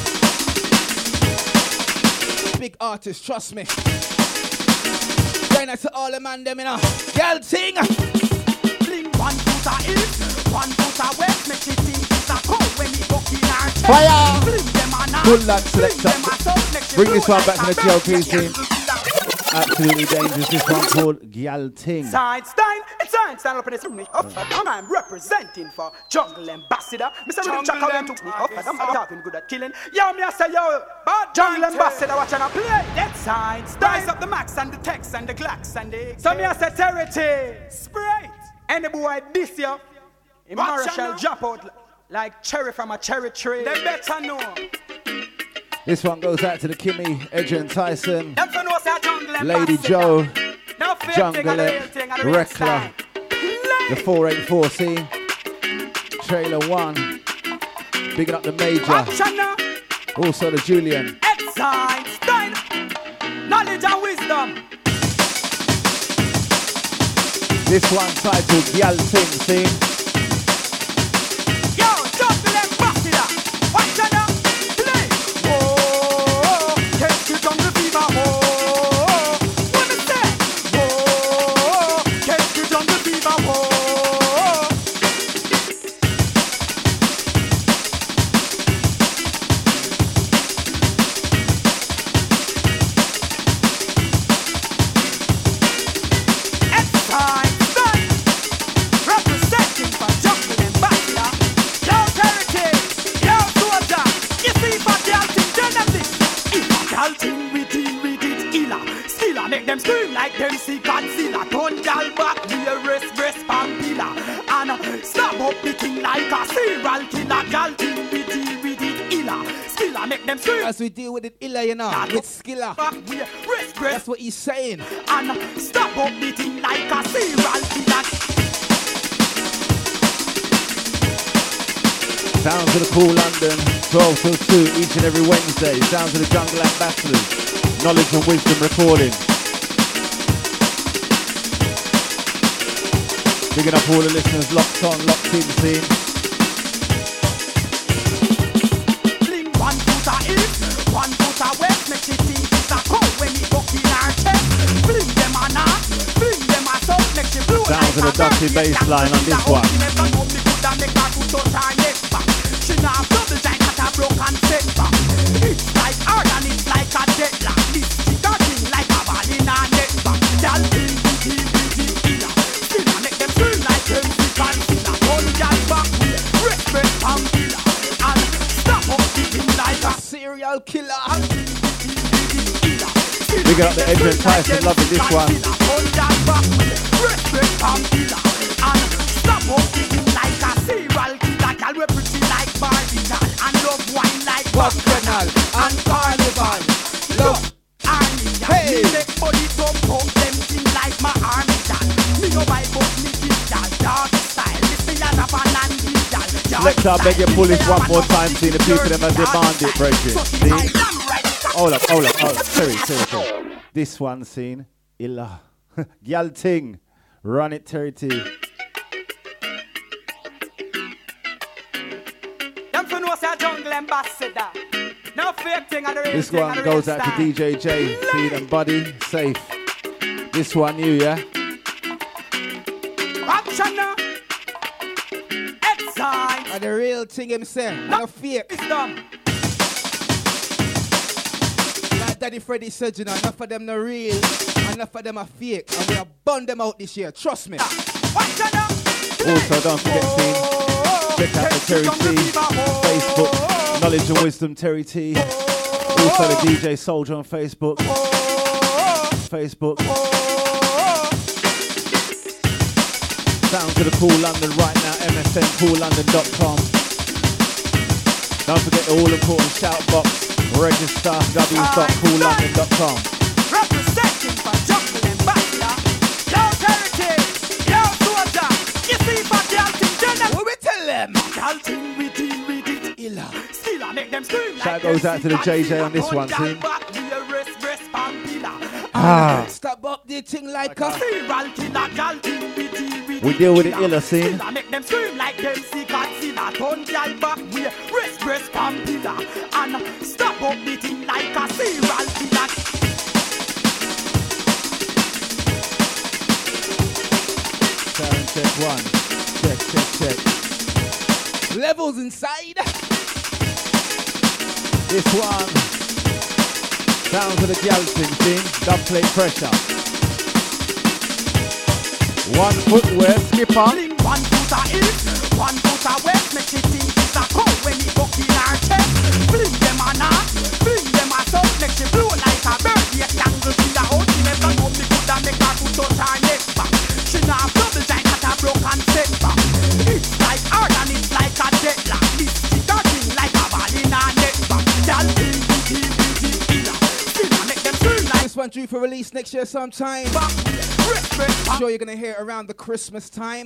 Big artist, trust me. Going out to all the man them, you know. Gal Ting. Fling one foot a east, one foot a west, make it think it's a cold when he walk in our chest. Fire! Fling them a north, Good lad, fling selector. them a south, make Bring you this blow one back like to the a GLP bird. team. Absolutely dangerous. This one called Gal Ting. Einstein, it's Einstein up in this room. And I'm representing for Jungle Ambassador. Mr. Rhythm Chuck out and took me off. I'm talking good at killing. Yo, me I say, yo, Jungle Ambassador watching a play. That's Einstein. Rise up the max and the text and the glacks and the... So me I say, Terry Sprite. Any boy this year, in Marshall drop out like cherry from a cherry tree. They better know. This one goes out to the Kimmy, Edge and Tyson, Them for know say Jungle Lady Ambassador. Joe, No fake Jungle thing and the real thing and the real Rekla, style. the 484C, Trailer 1, bigging up the Major, Action now. also the Julian. It's Einstein. Knowledge and wisdom. This one titled Gal Ting, see? Yo, Jungle Ambassador. Watch out now. Play. Oh, take you jungle fever. Oh, what is that? Oh, take you jungle fever. Oh. It's Einstein. Representing for Jungle Ambassador. Yo, heritage. Yo, soldier. You see, for girl thing, tell them this. If a girl thing, we did illa. Still I make them scream like them see Godzilla. Turn girl back, we a rest, pampilla. And stab up the thing like a serial killer. Girl thing, we did illa. Still I make them scream. As we deal with it, illa, you know, with skilla. Back, we a rest. That's what he's saying. And stab up the thing like a serial killer. Sounds of the Cool London, 12 till 2 each and every Wednesday. Sounds of the Jungle Ambassadors, Knowledge and Wisdom recording. Bigging up all the listeners locked on, locked in scene. Fling one foot a east, one foot a west, make it think it's a cow when it buck in our chest. Fling them a north, fling them a south, make it blow Sounds of the Dusty bass line on this one. She now have double giant at a broken set back. It's like hard and it's like a jet lag. This chica thing like a ball in a net back. Y'all feel the killer. Still I make them scream like them sick and killer. One y'all back with respect and killer. And stop up the thing like a serial killer. Big up the Edwin Tyson, loving this one. One y'all back with respect and killer. And stop up the thing like a serial killer. Y'all we pretty like Barbie doll and love wine like Bacchanal and Carnival. Love Army hey. Me make body jump up them thing like my army doll. Me no buy but me give y'all dog style. This me a rap and give y'all. Let's beg you pull this one more time, see the people them as demand it, Bridget. See? Hold up. Sorry. This one scene, Illa. Gyal ting. Run it, Terry T. Jungle Ambassador. No fake thing on the real This thing one goes out to DJ J, Seed and Buddy, safe. This one you, yeah? Action now. Exile. And the real thing himself, no fake. It's done. Like Daddy Freddy said, you know, enough of them no real, enough of them are fake. And we have burned them out this year, trust me. Also, don't forget, Seed. Check out the Terry T, Facebook, Knowledge and Wisdom Terry T. Also the DJ Soldier on Facebook. Sounds of the Cool London right now, msncoollondon.com. Don't forget the all important shout box, register, w.coollondon.com. Representing for Jungle Ambassador. Yo Terry T, yo Soldier, you see for the ultimate. What we tell them? Galting we deal it illa. Still I make them scream like shout goes out to the JJ on this one, team. Stop up the thing like a we deal with it illa, scene. I make them scream like them sick and sinner. Turn y'all back with rest pampilla. And stop up the thing like a serial killer. Sound check one. Check. Levels inside. This one. Sounds of the Galting thing. Dub plate pressure. One footwear skipper. One foot a east, one foot a west. Make it think it's a cow when it buck in our chest. Fling them a north, fling them a south. Make it blow like a bird. The triangle in the house. She never know me coulda make her to touch her neck back. She now have double giant at a broken set back. It's like hard and it's like a jet lag. This chica thing like a ball in her neck back. Y'all think still I make them scream like this one due for release next year sometime. I'm sure you're gonna hear it around the Christmas time.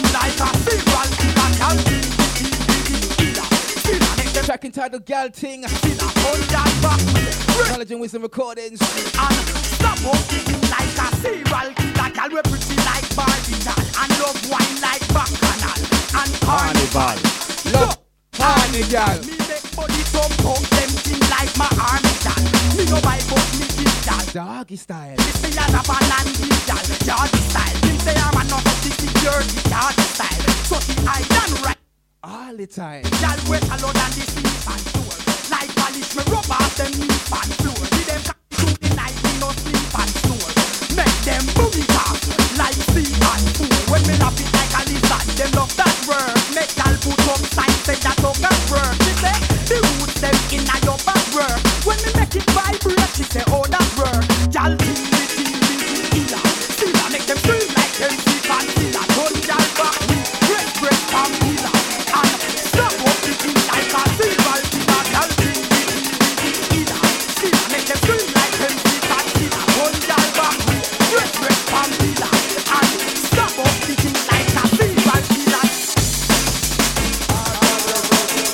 Track entitled Galting. Knowledge and Wisdom Recordings. And stop walking like a serial killer. Girl, we're pretty like Barbie doll. And love wine like Bacchanal. And Carnival. Love Carnival. Me make body jump up them thing like my army doll. Me no buy but me give doll. Doggy style. This me a rap and give doll. Doggy style. Me say I'm a not the security. Doggy style. So the island right all the time. Y'all wait alone and the sleep and tour. Like polish me rub off them knee and floor. See them shoot the night we no sleep and snore. Make them boogie off like sea and fool. When me laugh it like a lizard, them love that word. Make y'all put up signs say that don't work. She say the roots them in a your back work. When me make it vibrate, she say oh that work. Y'all think me illa. Still I make them scream like them sick and killer. Turn y'all back with breast and killer. Stop up the thing like a serial killer. Y'all think me illa. Still I make them scream like them sick and killer. Turn y'all back with breast and killer. And stop up the thing like a serial killer.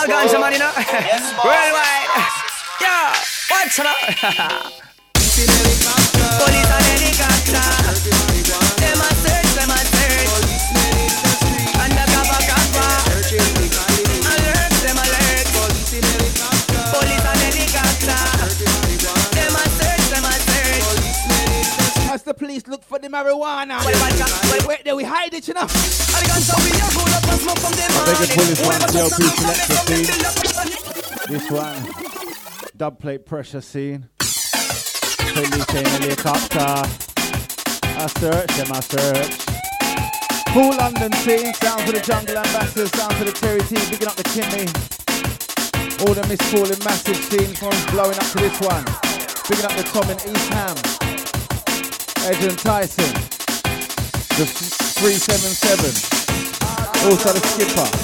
ganja man, you know. Yes, worldwide. Yeah, watch out. Police and helicopter. Them a search, them a search. Undercover cover. Alert, them alert. Police and helicopter. Them a search, them a search. As the police look for the marijuana. Wait there, we hide it, you know. I beg your pull this one, CLP selector scene. This one, dub plate pressure scene. Police in helicopter. I search, them I search. Cool London scene, sound for the jungle ambassadors, sound for the Terry T, bigging up the Kimmy. All the miscalling massive scene from blowing up to this one. Bigging up the Tom in East Ham. Edge and Tyson. The 377. Also the skipper.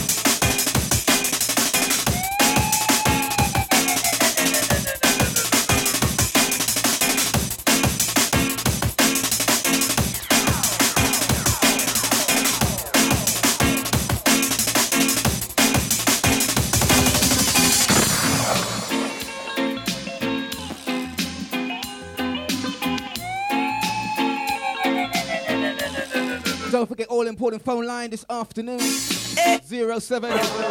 Don't forget all important phone line this afternoon. 07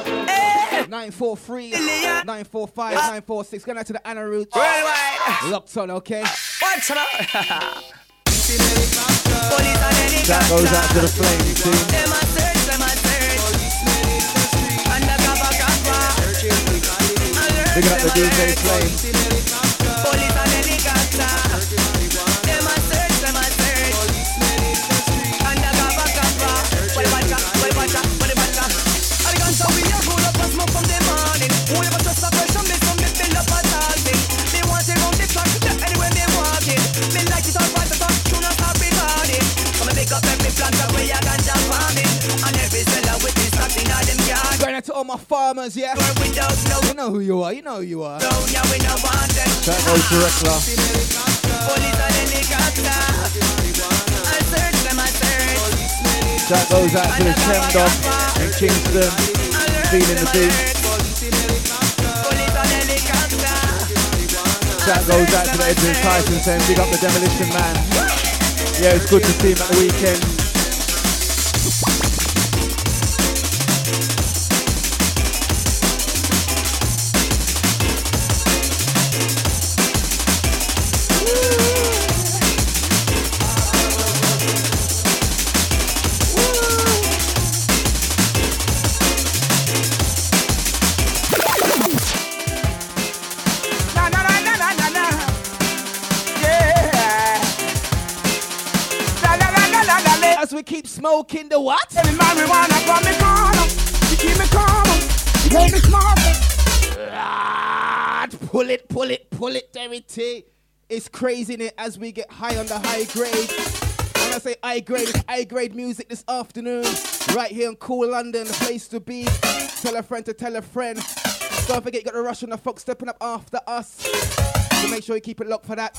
943 945 946. Going out to the Anna route. Locked on, okay? Watch out. That goes out to the flame team. Picking up the DJ Flame. Police and helicopter. Them a search, them a search. Undercover cover. What the guns so we are roll up and smoke from the morning. Who ever trust a person, they some they build up a tall thing. They want to run the track, anywhere they want it. Me like it all right, but you not stop recording. Come and pick up every plant where you ganja farming. And every seller with this stocks in all them yards. Going out to all my farmers, yeah? You know who you are, you know who you are. No, yeah, we no want them. That goes to Rekla. Police and helicopter. I search them, I search. That goes out to the Chem Dog in Kingston. Feeling the beat. That goes out to the Edwin Tyson saying big up the Demolition Man. Yeah, it's good to see him at the weekend. We keep smoking the what? Marijuana from me corner. You keep me calm. You make me smarter. Pull it, Terry T. It's crazy in it as we get high on the high grade. When I say high grade, it's high grade music this afternoon. Right here in Cool London, the place to be. Tell a friend to tell a friend. Don't forget, you got the rush on the folks stepping up after us. So make sure you keep it locked for that.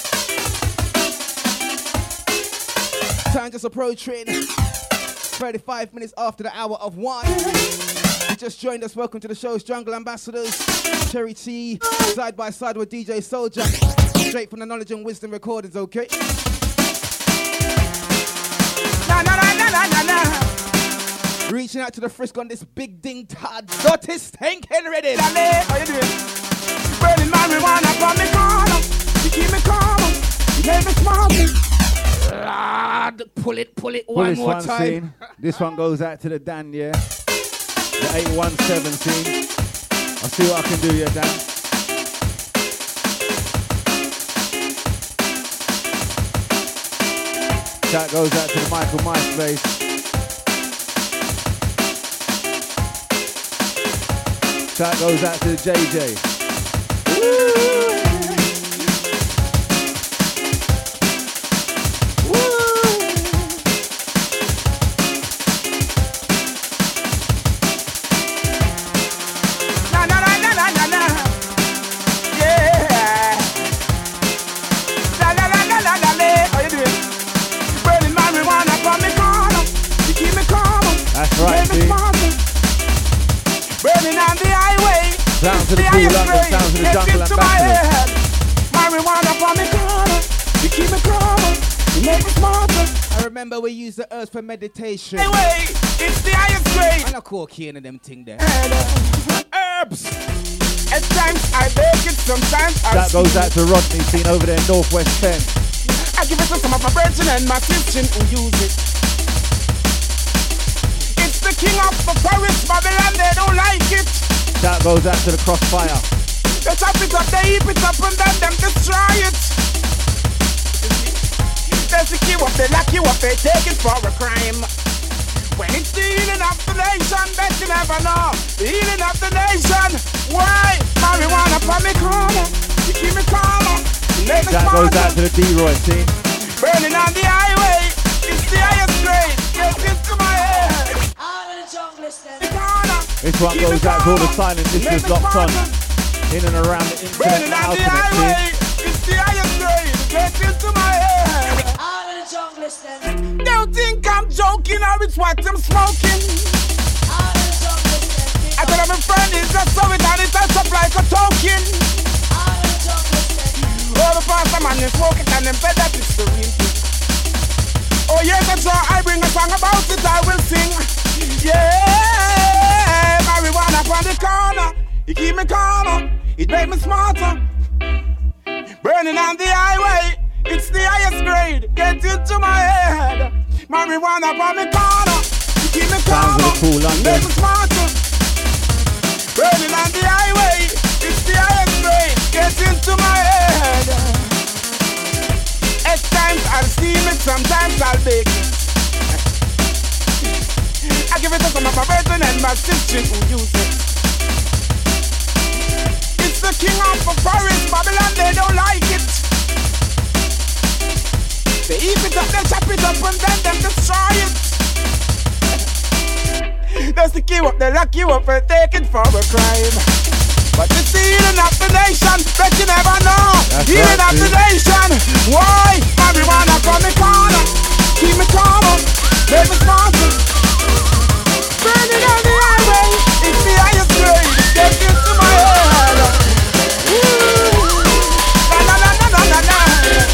Time just approaching 35 minutes after the hour of 1. You just joined us. Welcome to the show's Jungle Ambassadors. Cherry T, side by side with DJ Soldier. Straight from the Knowledge and Wisdom Recordings, okay? Reaching out to the Frisk on this big ding tad. Dirty stink head ready. How you doing? Burning marijuana from me corner. You keep me calm. You make me smarter. Pull it Well, one more time. Scene. This one goes out to the Dan, yeah. The 817 scene. I'll see what I can do here, Dan. That goes out to the Michael MySpace. That goes out to the JJ. Woo! Burning on the highway. Sounds of the cool London, sounds of the jungle ambassadors. Marijuana from the corner. You keep me calm. You make me smarter. I remember we used the earth for meditation. Highway, it's the highest grade. And I cocaine and them thing there. Herbs. At times I bake it, sometimes I That goes out to Rodney, seen over there in Northwest 10. I give it to some of my brethren and my sister who use it. It's the king of the forest, Babylon, they don't like it. That goes out to the Crossfire. They chop it up, they heap it up and then them destroy it. They sick you up, they lock you up, they take it for a crime. When it's the healing of the nation, bet you never know. The healing of the nation. Why? Marijuana from me corner. You keep me calmer. That goes out to the D-Roy team. Burning on the highway. It's the highest grade. Get into my head. This one goes out to all the silent listeners locked on in and around the internet. Burning on the highway. It's the highest grade. Get into my head. Don't think I'm joking or it's what I'm smoking. I tell my friend is just so it and it touch up like a token. All the pastor man is smoking and them bet that it's the real thing. Oh yes, that's all I bring a song about it, I will sing. Yeah, marijuana on the corner. It keep me calmer, it make me smarter. Burning on the highway. It's the highest grade, get into my head. Marijuana from me corner, you keep me calmer, make me smarter. Burning on the highway, it's the highest grade, get into my head. At times I'll steam it, sometimes I'll bake it. I give it to some of my brethren and my sisters who use it. It's the king of the forest, Babylon, they don't like it. They heap it up, they chop it up, and then them destroy it. They stick you up, they lock you up, and take it for a crime. But it's the healing of the nation, bet you never know. That's Healing right, of the nation. Why? Marijuana from the corner. Keep me calmer, make me smarter. Burning on the highway, it's the highest grade. Get into my head. Woo. La la la la la la la.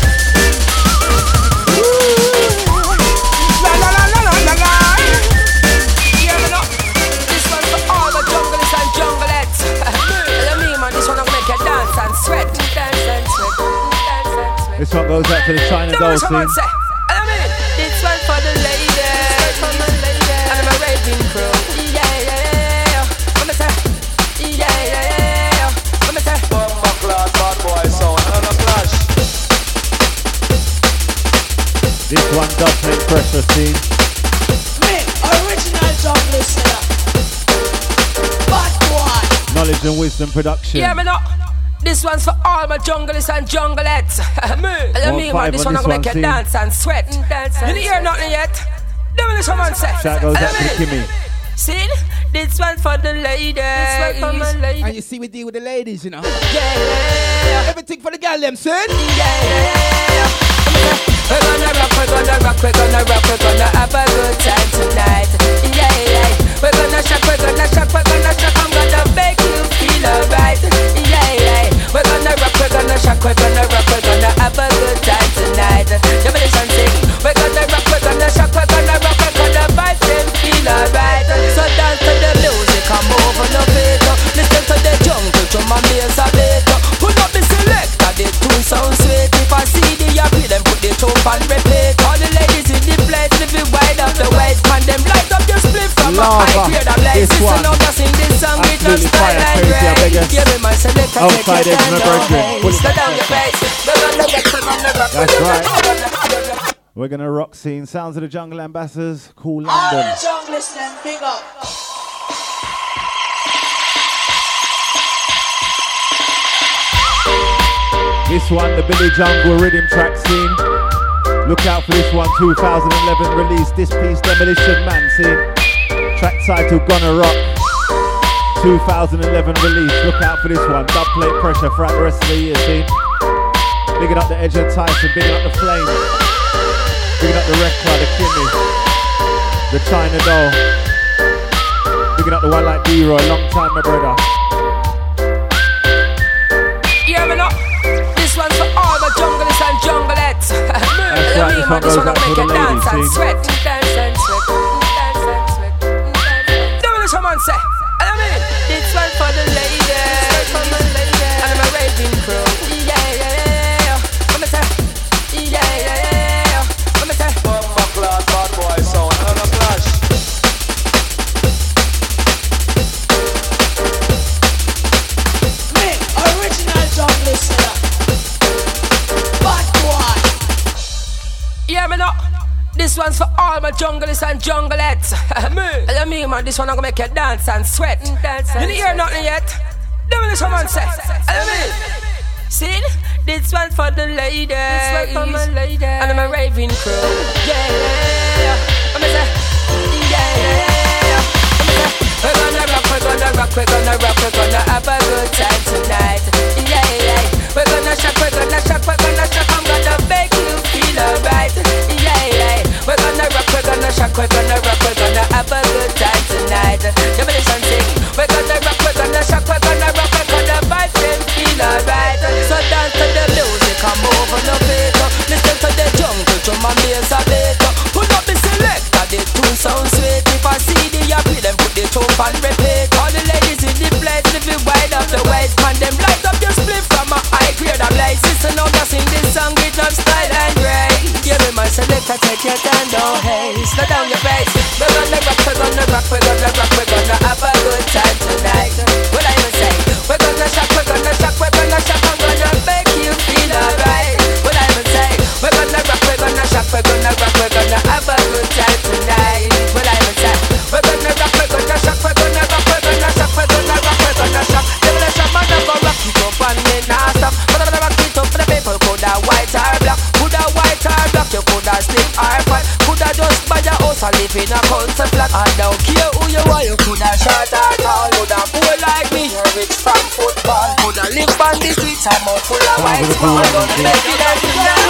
This one goes out to the China Doll team. This one for the ladies. And I'm a raving crew. Yeah, yeah, yeah. Let me say. Yeah, yeah, yeah. Let me say. Fuck lad, bad boy sound. And a clash. This one does take pressure, team. Me, original jungle listener. Bad boy. Knowledge and wisdom production. Yeah, me know. This one's for all my junglers and junglettes. I mean, man, this one I'm gonna make you dance and sweat. You didn't hear nothing yet? Do me this one, man, say. That goes out to the Kimmy. See? This one for the ladies. This one for my ladies. And you see we deal with the ladies, you know. Yeah. Everything for the gal, them, son. Yeah. We're gonna rock, we're gonna rock, we're gonna rock, we're gonna have a good time tonight. Yeah. We're gonna shock, we're gonna shock, we're gonna shock. I'm gonna make you feel alright. Yeah. We're gonna rock, we're gonna shock, we're gonna rock, we're gonna have a good time tonight. You better listen, sing. We're gonna rock, we're gonna shock, we're gonna rock, we're gonna vibe them feel alright. So dance to the music, come over the beat. Listen to the jungle, drum and bass a beat. Pull up the selector, the tune sound sweet. If I see the happy, then put the tune on repeat. All the ladies in the place, live it wide up the waist. Man, them light up your split from a high clear the blaze. Listen up, I sing this song with a style and grace. Give me my selector, take your time, don't waste. Slow down your pace. We're gonna get some on the rock. That's right. We're gonna rock scene. Sounds of the Jungle Ambassadors. Cool London. All the jungle listening, big up. This one, the Billy Jungle rhythm track scene. Look out for this one, 2011 release. This piece, Demolition Man scene. Track title, Gonna Rock. 2011 release. Look out for this one. Dub plate pressure throughout the rest of the year, scene. Bigging up the Edge and Tyson, bigging up the Flame. Bigging up the Rekla, the Kimmy. The China Doll. Bigging up the the one like D-Roy, long time, my brother. Yeah, me know. This one's for all the junglers and junglettes. That's right, this one goes out to the ladies, dance and see? sweat. Dance and sweat. Dance and sweat. Don't let someone say. I mean, this one for the ladies. And I'm a raving crew. Yeah, yeah, yeah. Let me say. Yeah, yeah, yeah. Let me say. Fuck class, bad boy sound. And a clash. Me, original jungle setup. Bad boy. Yeah, me know. This one's for all my junglers and junglettes. I mean, man, this one I'm gonna make you dance and sweat. You didn't hear nothing yet? Don't let someone say. I mean, see? This one for the ladies. And I'm a raving crew. Yeah, yeah. Let me say. Yeah, yeah. Let me say. We're gonna rock, we're gonna rock, we're gonna rock, we're gonna have a good time tonight. Yeah, yeah. We're gonna shock, we're gonna shock, we're gonna shock. I'm gonna make you feel alright. Yeah, yeah. We're gonna rock, we're gonna shock, we're gonna rock, we're gonna have a good time tonight. You listen, sing. We're gonna rock, we're gonna shock, we're gonna rock, we're gonna vibe and feel alright. So dance to the music, I'm over the beat. Listen to the jungle, drum and bass a beat. Pull up the selector, the tune sound sweet. If I see the happy, then put the tune on repeat. All the ladies in the place, living wide up the waist. Man, them light up your split from a high grade of blaze. Listen now, just sing this song with no style and grace. Yeah, me my selector, take your time, don't haste. Slow down your pace. We're gonna rock, we're gonna rock, we're gonna rock, we're gonna have a good time tonight. What I even say? We're gonna shock, we're gonna shock, we're gonna shock. I'm gonna make you feel alright. What I even say? We're gonna rock, we're gonna shock, we're gonna rock, we're gonna have a good time tonight. What I even say? We're gonna rock, we're gonna shock, we're gonna rock, we're gonna shock, we're gonna rock, we're gonna shock. They wanna shock, man, I'm gonna rock it up and then not stop. But I'm gonna rock it up for the people. Coulda white or black, coulda white or black, you coulda stiff or fat, coulda just buy a house and live in a country flat. I don't care who you are, you coulda short or tall, coulda poor like me, you're rich from football, coulda live on the streets, I'm out full of white small. Gonna make it and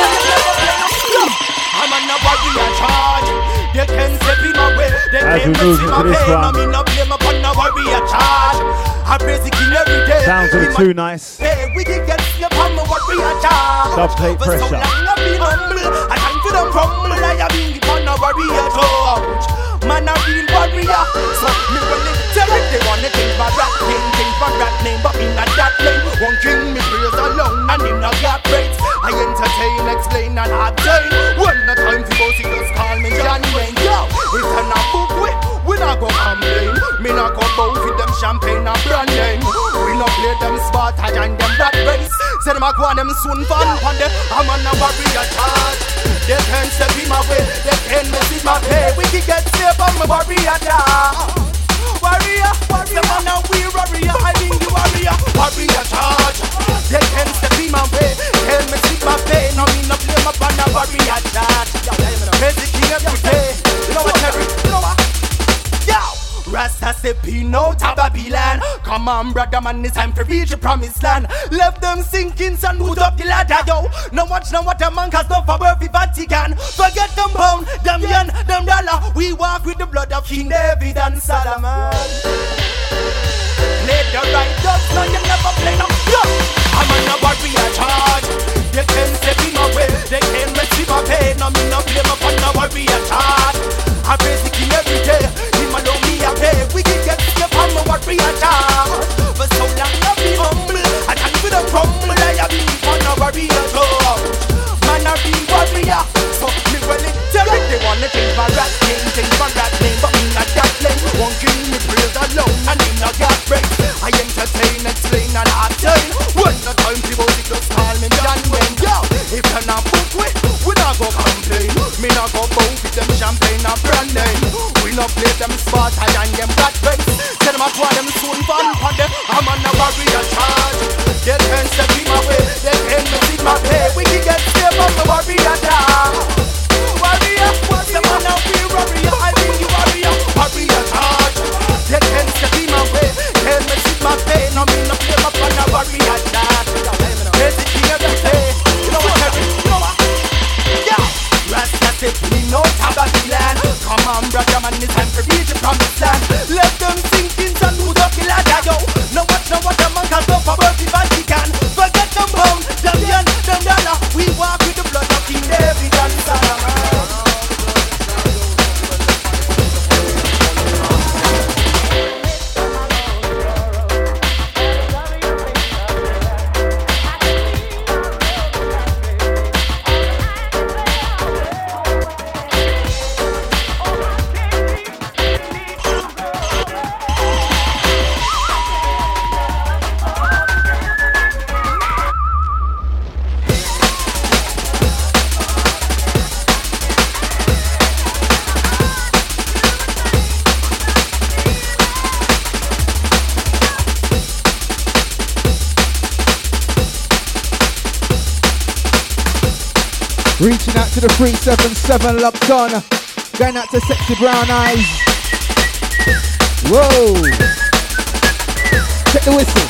I'm on a body in charge. They can step in my way. They can move see my into this pain. one. I'm in a blame upon a warrior charge. I'm basically every day. Sounds a bit too nice. Hey, we can get sleep on my warrior charge. Subplate For so pressure. long I've been humble. I can't feel them crumble. I have been upon a warrior charge. Man, I'm real warrior. So me really tell it. They wanna change my rap name, change my rap name, but in a that lane. One king me praise alone, and in a gap rates. I entertain, explain, and obtain. When the time to go see, just call me Johnny Wayne. Yo, it's a not book with, we not go complain. Me not go bow with them champagne and brand name. We not play them Sparta and them black race. Say them a go and them soon fall upon them. I'm on a warrior charge. They can't step in my way, they can't mess with my pay. We can get safe on my warrior charge. Warrior, warrior, man a we warrior. I mean the warrior, warrior charge. They can't step in my way, can't mess with my pay. No me no blame upon a warrior charge. Praise the king every day. You know what, Terry? You know what? Yo! Rasta stepping out of Babylon. Come on, brother man, it's time to reach the promised land. Left them sinking, son, hood up the ladder, yo. Now watch now what a man cause no for worthy Vatican. Forget them pound, them yen, them dollar. We walk with the blood of King David and Solomon. Play the right dogs, no you never play no. Yo! I'm on a warrior charge. They can't step in my way, they can't mess with my pain. No me no blame upon a warrior charge. I praise the king every day. Him alone me a pay. We can get skip on my warrior charge. For so long I've been humble. I can't be the crumble. I have been on a warrior charge. Man I be warrior. So me really tell it. They wanna change my rap name, change my rap name, but me not that lame. One king me praise alone, and in a God break. I entertain, explain, and obtain. When the time people just call me John Wayne. Yo, if you're not book with, we not go complain. Me not go bow with them champagne and brand name. We not play them Sparta and them black race. Tell them I call them soon fall upon them. I'm on a warrior charge. They can't step in my way, they can't mess with my pay. We can get safe on the warrior charge. Warrior, warrior, man a real warrior. I mean the warrior, warrior charge. They can't step in my way, can't mess with my pay. No me no play up on a warrior charge. Praise the king every day. You know what, Terry? You know what? Yeah. Rasta stepping out of Babylon. Come on, brother man, it's time to reach the promised land. Let them sink in, Reaching out to the 377 locked on. Going out to Sexy Brown Eyes. Whoa. Check the whistle.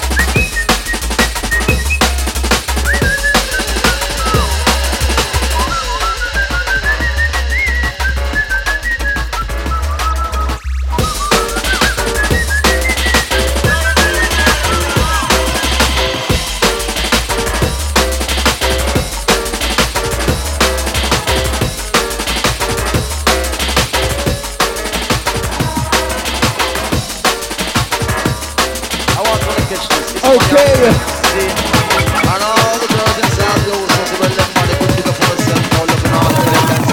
Okay. And all the girls in South Yo, so to well them money could pick up for themselves, all looking all the them that's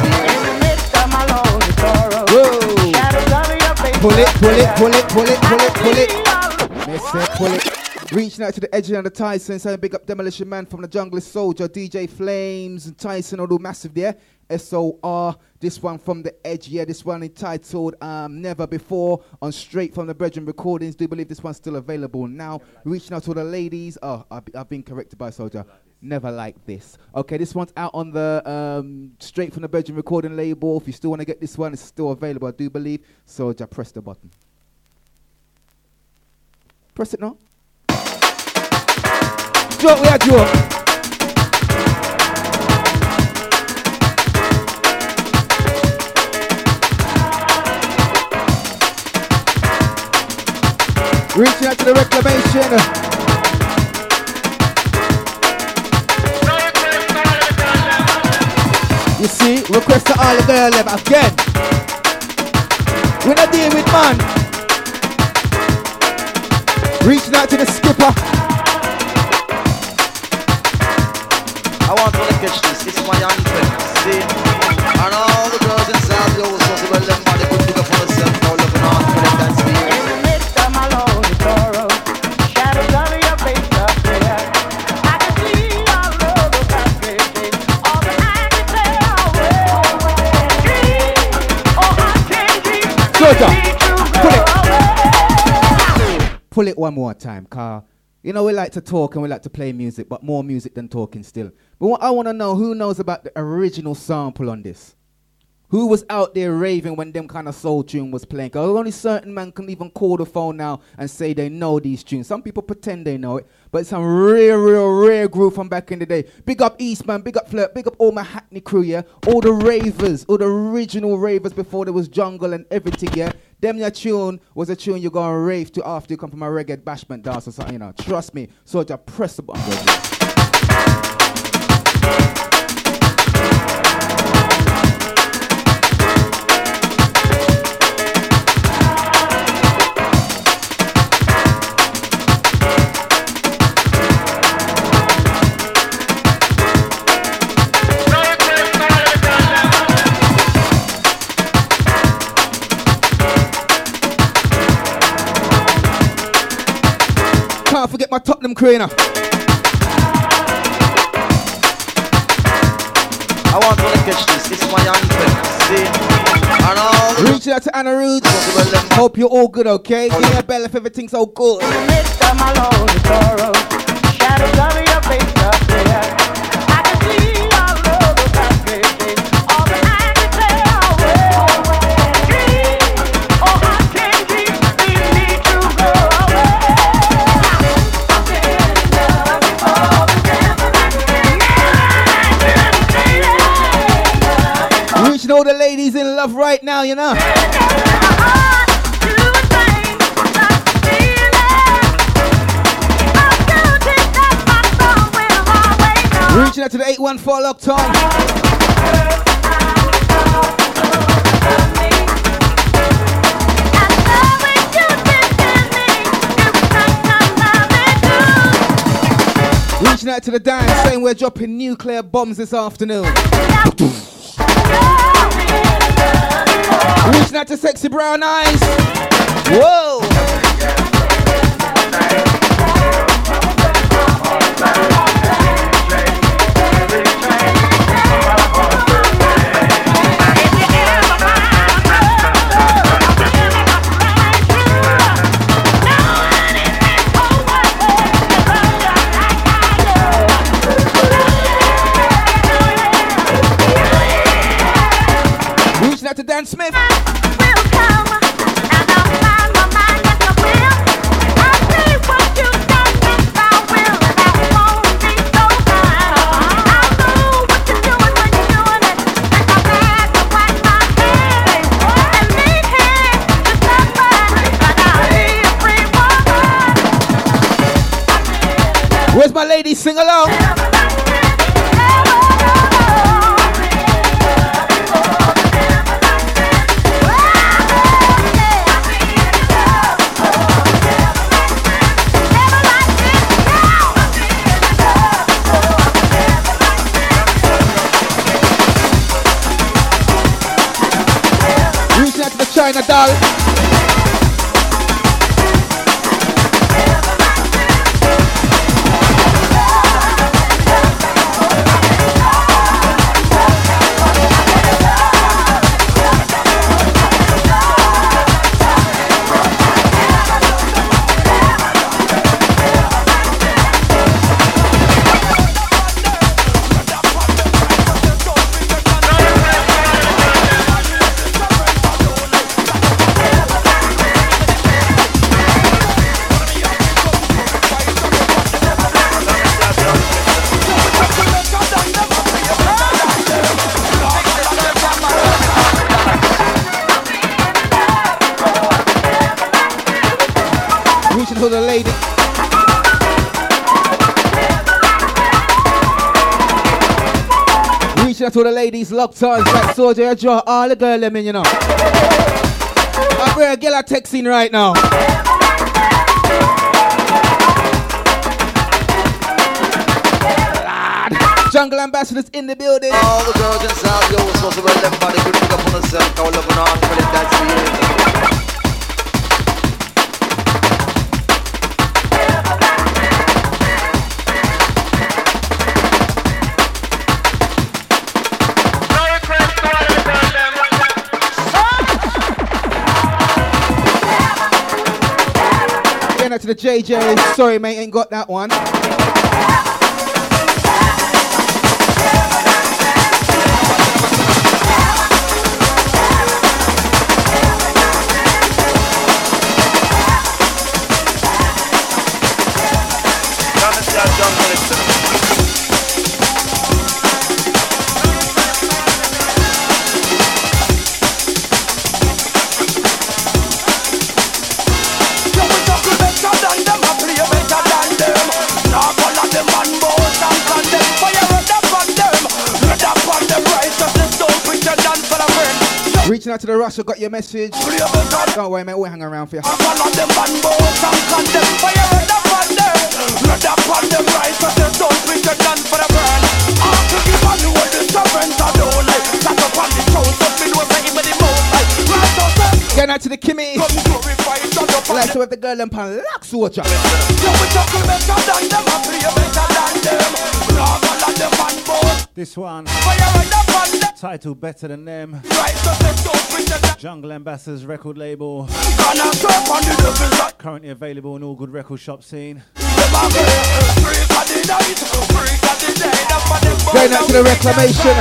Pull it, pull it, pull it, pull it, pull it, pull it. Miss it, pull it. Reaching out to the edge of the Tyson, saying big up Demolition Man from the Jungle Soldier, DJ Flames, and Tyson, all massive there. SOR, this one from the edge, yeah, this one entitled Never Before on Straight from the Brethren Recordings. Do believe this one's still available now. Reaching out to the ladies. Oh, I've been corrected by Soldier. Never like this. Okay, this one's out on the Straight from the Brethren Recording label. If you still want to get this one, it's still available, I do believe. Soldier, press the button. Press it now. Joe, we are Joe. Reaching out to the reclamation. You see, request to all the girl them again. We're not dealing with man. Reaching out to the skipper. I want to catch this. This is my anthem. See, and all the girls in South Yo, so to well them money could pick up for themselves, all looking all the them that's Pull it one more time, car. You know, we like to talk and we like to play music, but more music than talking still. But what I want to know, who knows about the original sample on this? Who was out there raving when them kind of soul tune was playing? Because only certain man can even call the phone now and say they know these tunes. Some people pretend they know it, but it's some rare groove from back in the day. Big up Eastman, big up Flirt, big up all my Hackney crew, yeah? All the ravers, all the original ravers before there was jungle and everything, yeah? Them your tune was a tune you're going to rave to after you come from a reggae bashment dance or something, you know? Trust me. So just press the button, baby. Can't forget my Tottenham crew, you know. I want to catch this. This is my anthem. See, and all the reaching out to Anna Roots. Hope you're all good, okay? Give me a bell if everything's all good. All the ladies in love right now, you know. Reaching out to the 814 locked on. Reaching out to the dance, saying we're dropping nuclear bombs this afternoon. Reaching out to Sexy Brown Eyes. Whoa. out to Dan Smith. Where's my ladies? Sing along. Reaching out to the China doll. To the lady. Reaching out to the ladies, locked on, like Soldier, draw all the girl them in, you know. I'm going to get a texting right now. Jungle ambassadors in the building. All the girls inside, yo, we're supposed to wear them body good, pick up on themselves, go looking on, but if that's for you. To the JJ, sorry mate, ain't got that one. Reaching out to the Russia, got your message. Don't worry, mate, we'll hang around for you. Getting out to the Kimmy. Like to have the girl and pan lock soldier. This one, title Better Than Them. Jungle Ambassadors record label. Currently available in all good record shop scene. Going out to the Reclamation.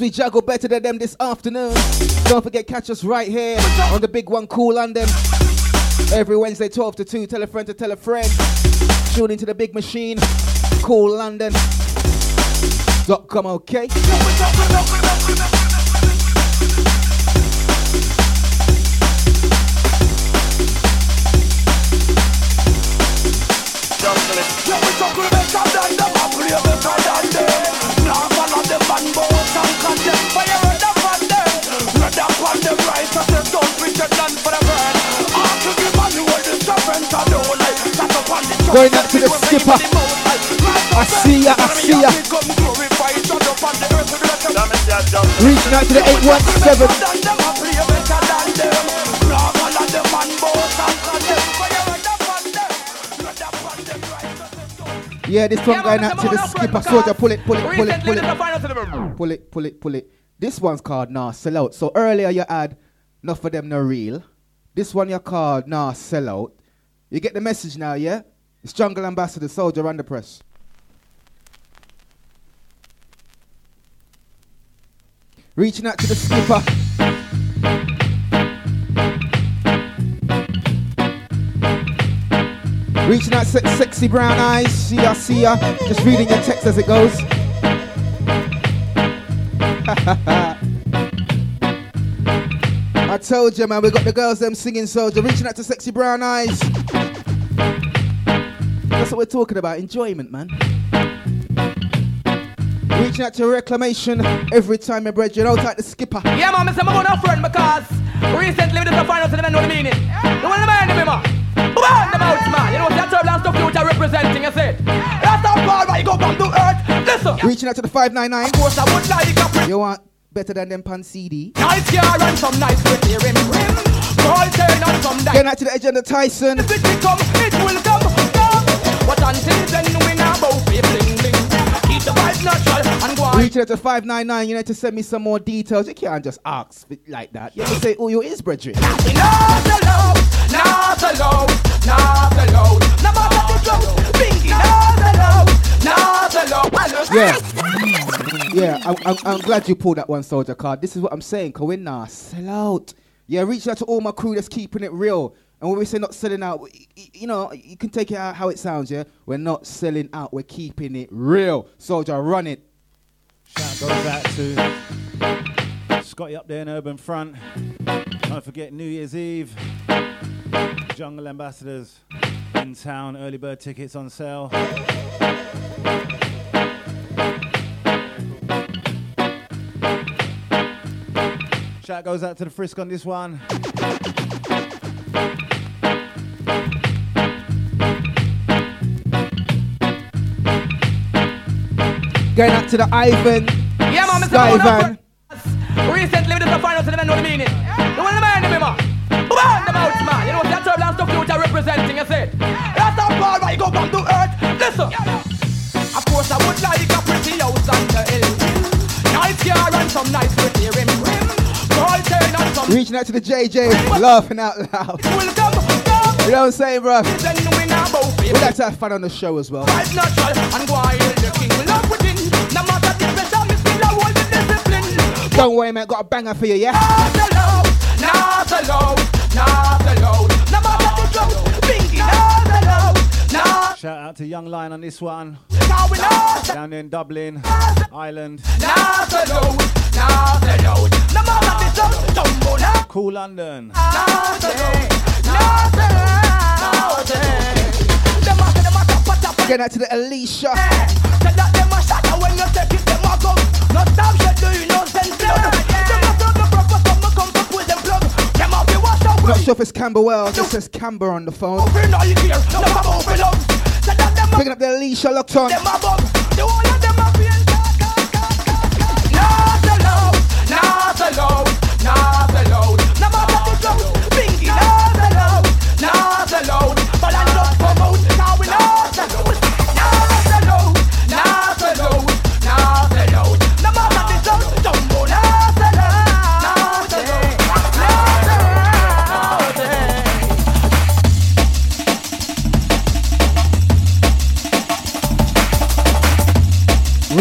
we juggle better than them this afternoon. Don't forget, catch us right here on the big one, Cool London. Every Wednesday, 12 to 2. Tell a friend to tell a friend. Tune into the big machine, Cool London.com, okay? Going up to the skipper. I see ya. Reaching out to the 817. Yeah, this one going out to the skipper. Soldier, pull it. This one's called Nah Sell Out. So earlier you had enough of them no real. This one you called Nah Sell Out. You get the message now, yeah? It's Jungle Ambassador, Soldier, on the press. Reaching out to the skipper. Reaching out to sexy brown eyes. See ya. Just reading your text as it goes. I told you, man, we got the girls them singing Soldier. Reaching out to sexy brown eyes. That's what we're talking about, enjoyment, man. Reaching out to Reclamation every time, my brethren, out like the skipper. Yeah, man, I'm going to friend because recently we just find out to them and know the meaning. You want to mind them, man? Burn them out, man. You know, that turbulence stuff you are representing, you said. That's how far right you go come to earth. Listen. Reaching out to the 599. Of course, I would like a You want better than them pan CD? Nice car and some nice pretty rim. All turn on some dice. Getting out to the edge of the Tyson. If it will come, it will come. But until then, we now both be bling bling. Keep the vibes natural and go on. Reaching out to 599, you need to send me some more details. You can't just ask like that. You have to say who you is, brethren. Not alone. No matter the drought, Bingy, not alone. Yeah, I'm glad you pulled that one, Soldier card. This is what I'm saying, cause we're not sell out. Yeah, reaching out to all my crew that's keeping it real. And when we say not selling out, you know, you can take it out how it sounds, yeah? We're not selling out, we're keeping it real. Soldier, run it. Shout goes out to Scotty up there in Urban Front. Don't forget New Year's Eve. Jungle Ambassadors in town. Early bird tickets on sale. Shout goes out to the Frisk on this one. Going out to the Ivan. Yeah, man, Ivan. Recently, we just find out to them and know the meaning. You want to mind them, man? Burn them out, man. You know, that turbulence stuff you are representing, you said. That's how far right you go come to earth. Listen. Of course, I would like a pretty house on the hill. Nice car and some nice pretty rim. Reaching out to the JJ, laughing out loud. You know what I'm saying, bro? We like to have fun on the show as well. Don't worry, man, got a banger for you, yeah? Not alone. Shout out to Young Lion on this one. Down there in Dublin, Ireland. Cool London. Getting out to the Alicia. Not sure if it's Camberwell, it says Camber on the phone. Picking up the Alicia locked on.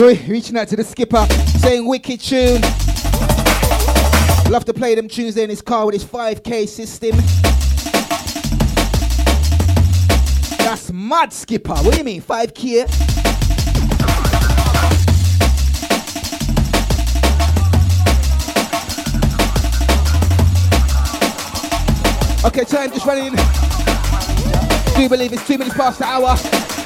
Reaching out to the skipper, saying wicked tune. Love to play them tunes there in his car with his 5K system. That's mad, skipper. What do you mean, 5K? Okay, time just running. Do you believe it's 2 minutes past the hour?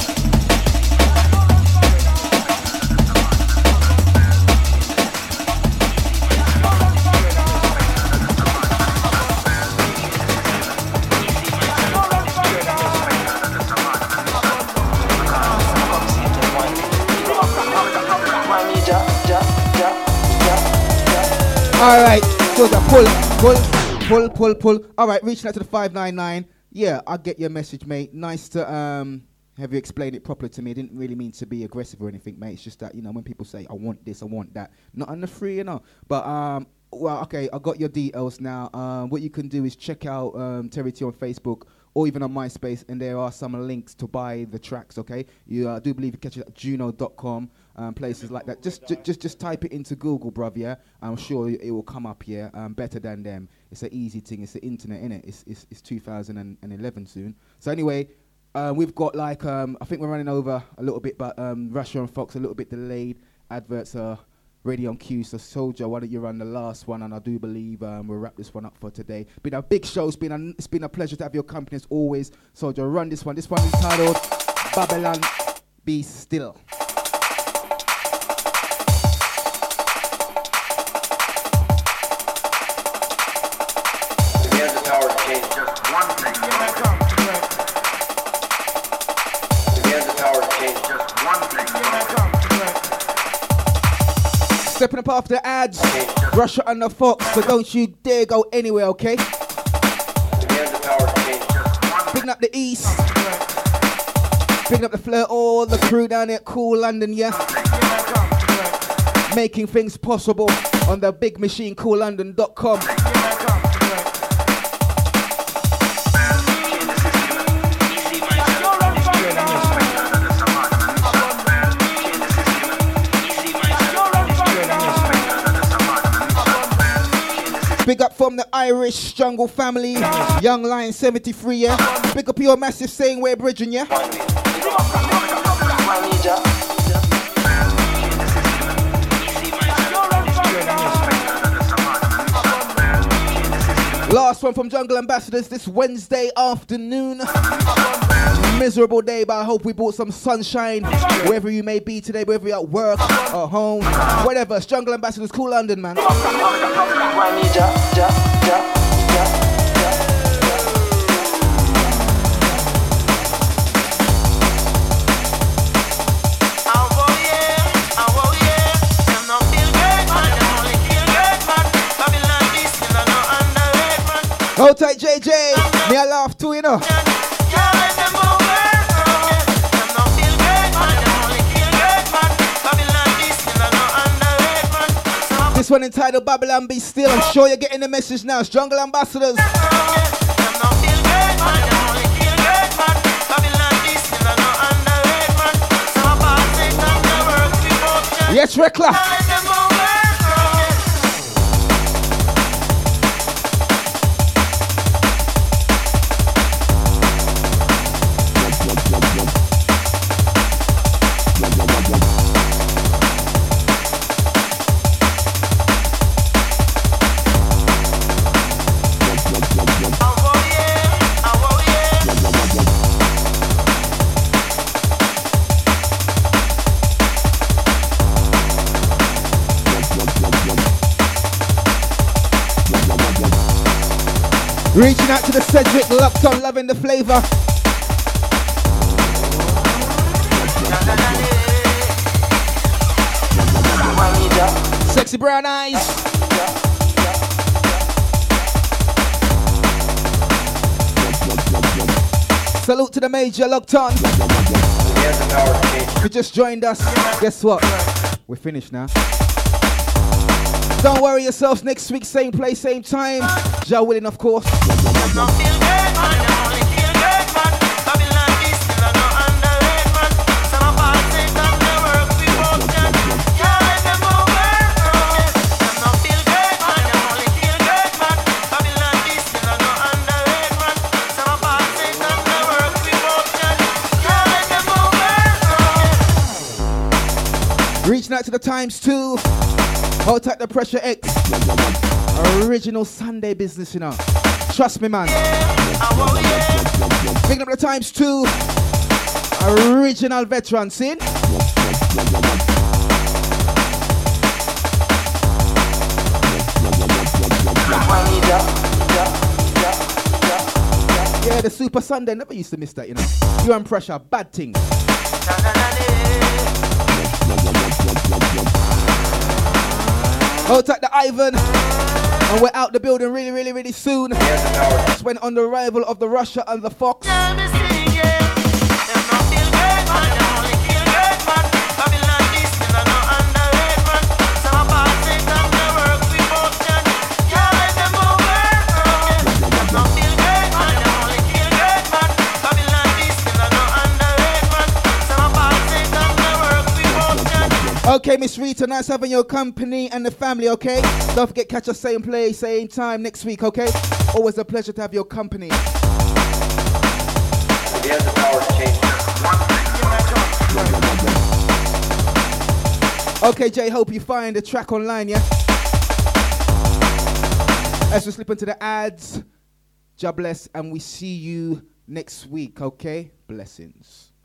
All right, so the pull. All right, reaching out to the 599. Yeah, I get your message, mate. Nice to have you explain it properly to me. I didn't really mean to be aggressive or anything, mate. It's just that, you know, when people say, I want this, I want that. Not on the free, you know. But, well, okay, I got your details now. What you can do is check out Terry T on Facebook or even on MySpace, and there are some links to buy the tracks, okay? You do believe you catch it at Juno.com. Places like that. Just type it into Google, bruv, yeah? I'm sure it will come up, yeah? Better than them. It's an easy thing. It's the internet, innit? It's 2011 soon. So anyway, we've got like, I think we're running over a little bit, but Russia and Fox a little bit delayed. Adverts are ready on cue. So Soldier, why don't you run the last one? And I do believe we'll wrap this one up for today. Been a big show. It's been a pleasure to have your company as always. Soldier, run this one. This one is titled Babylon Be Still. Stepping up after the ads, Russia and the Fox, so don't you dare go anywhere, okay? Picking up the East, picking up the Flirt, all the crew down there at Cool London, yeah? Making things possible on the big machine, coollondon.com. Big up from the Irish Jungle family, Young Lion 73, yeah? Big up your massive saying we're bridging, yeah? Last one from Jungle Ambassadors this Wednesday afternoon. Miserable day, but I hope we brought some sunshine wherever you may be today, whether you're at work or home, whatever. It's Jungle Ambassadors, Cool London, man. Hold tight, JJ. Me I laugh too, you know. This one entitled Babylon Be Still. I'm sure you're getting the message now. It's Jungle Ambassadors. Yes, Rekla. Reaching out to the Cedric, locked on, loving the flavor. Sexy brown eyes. Salute to the major, locked on. If you just joined us, guess what? We're finished now. Don't worry yourselves, next week, same place, same time. Ja willing, of course. out to the times 2. Hold tight the Pressure X. Original Sunday business, you know. Trust me, man. Picking up the times 2. Original veteran, see? Yeah, the Super Sunday, never used to miss that, you know. You and Pressure, bad thing. Hold tight the Ivan. And we're out the building really soon. That's when on the arrival of the Russia and the Fox. Okay, Miss Rita, nice having your company and the family, okay? Don't forget, catch us same place, same time next week, okay? Always a pleasure to have your company. Okay, Jay, hope you find the track online, yeah? As we slip into the ads, God bless, and we see you next week, okay? Blessings.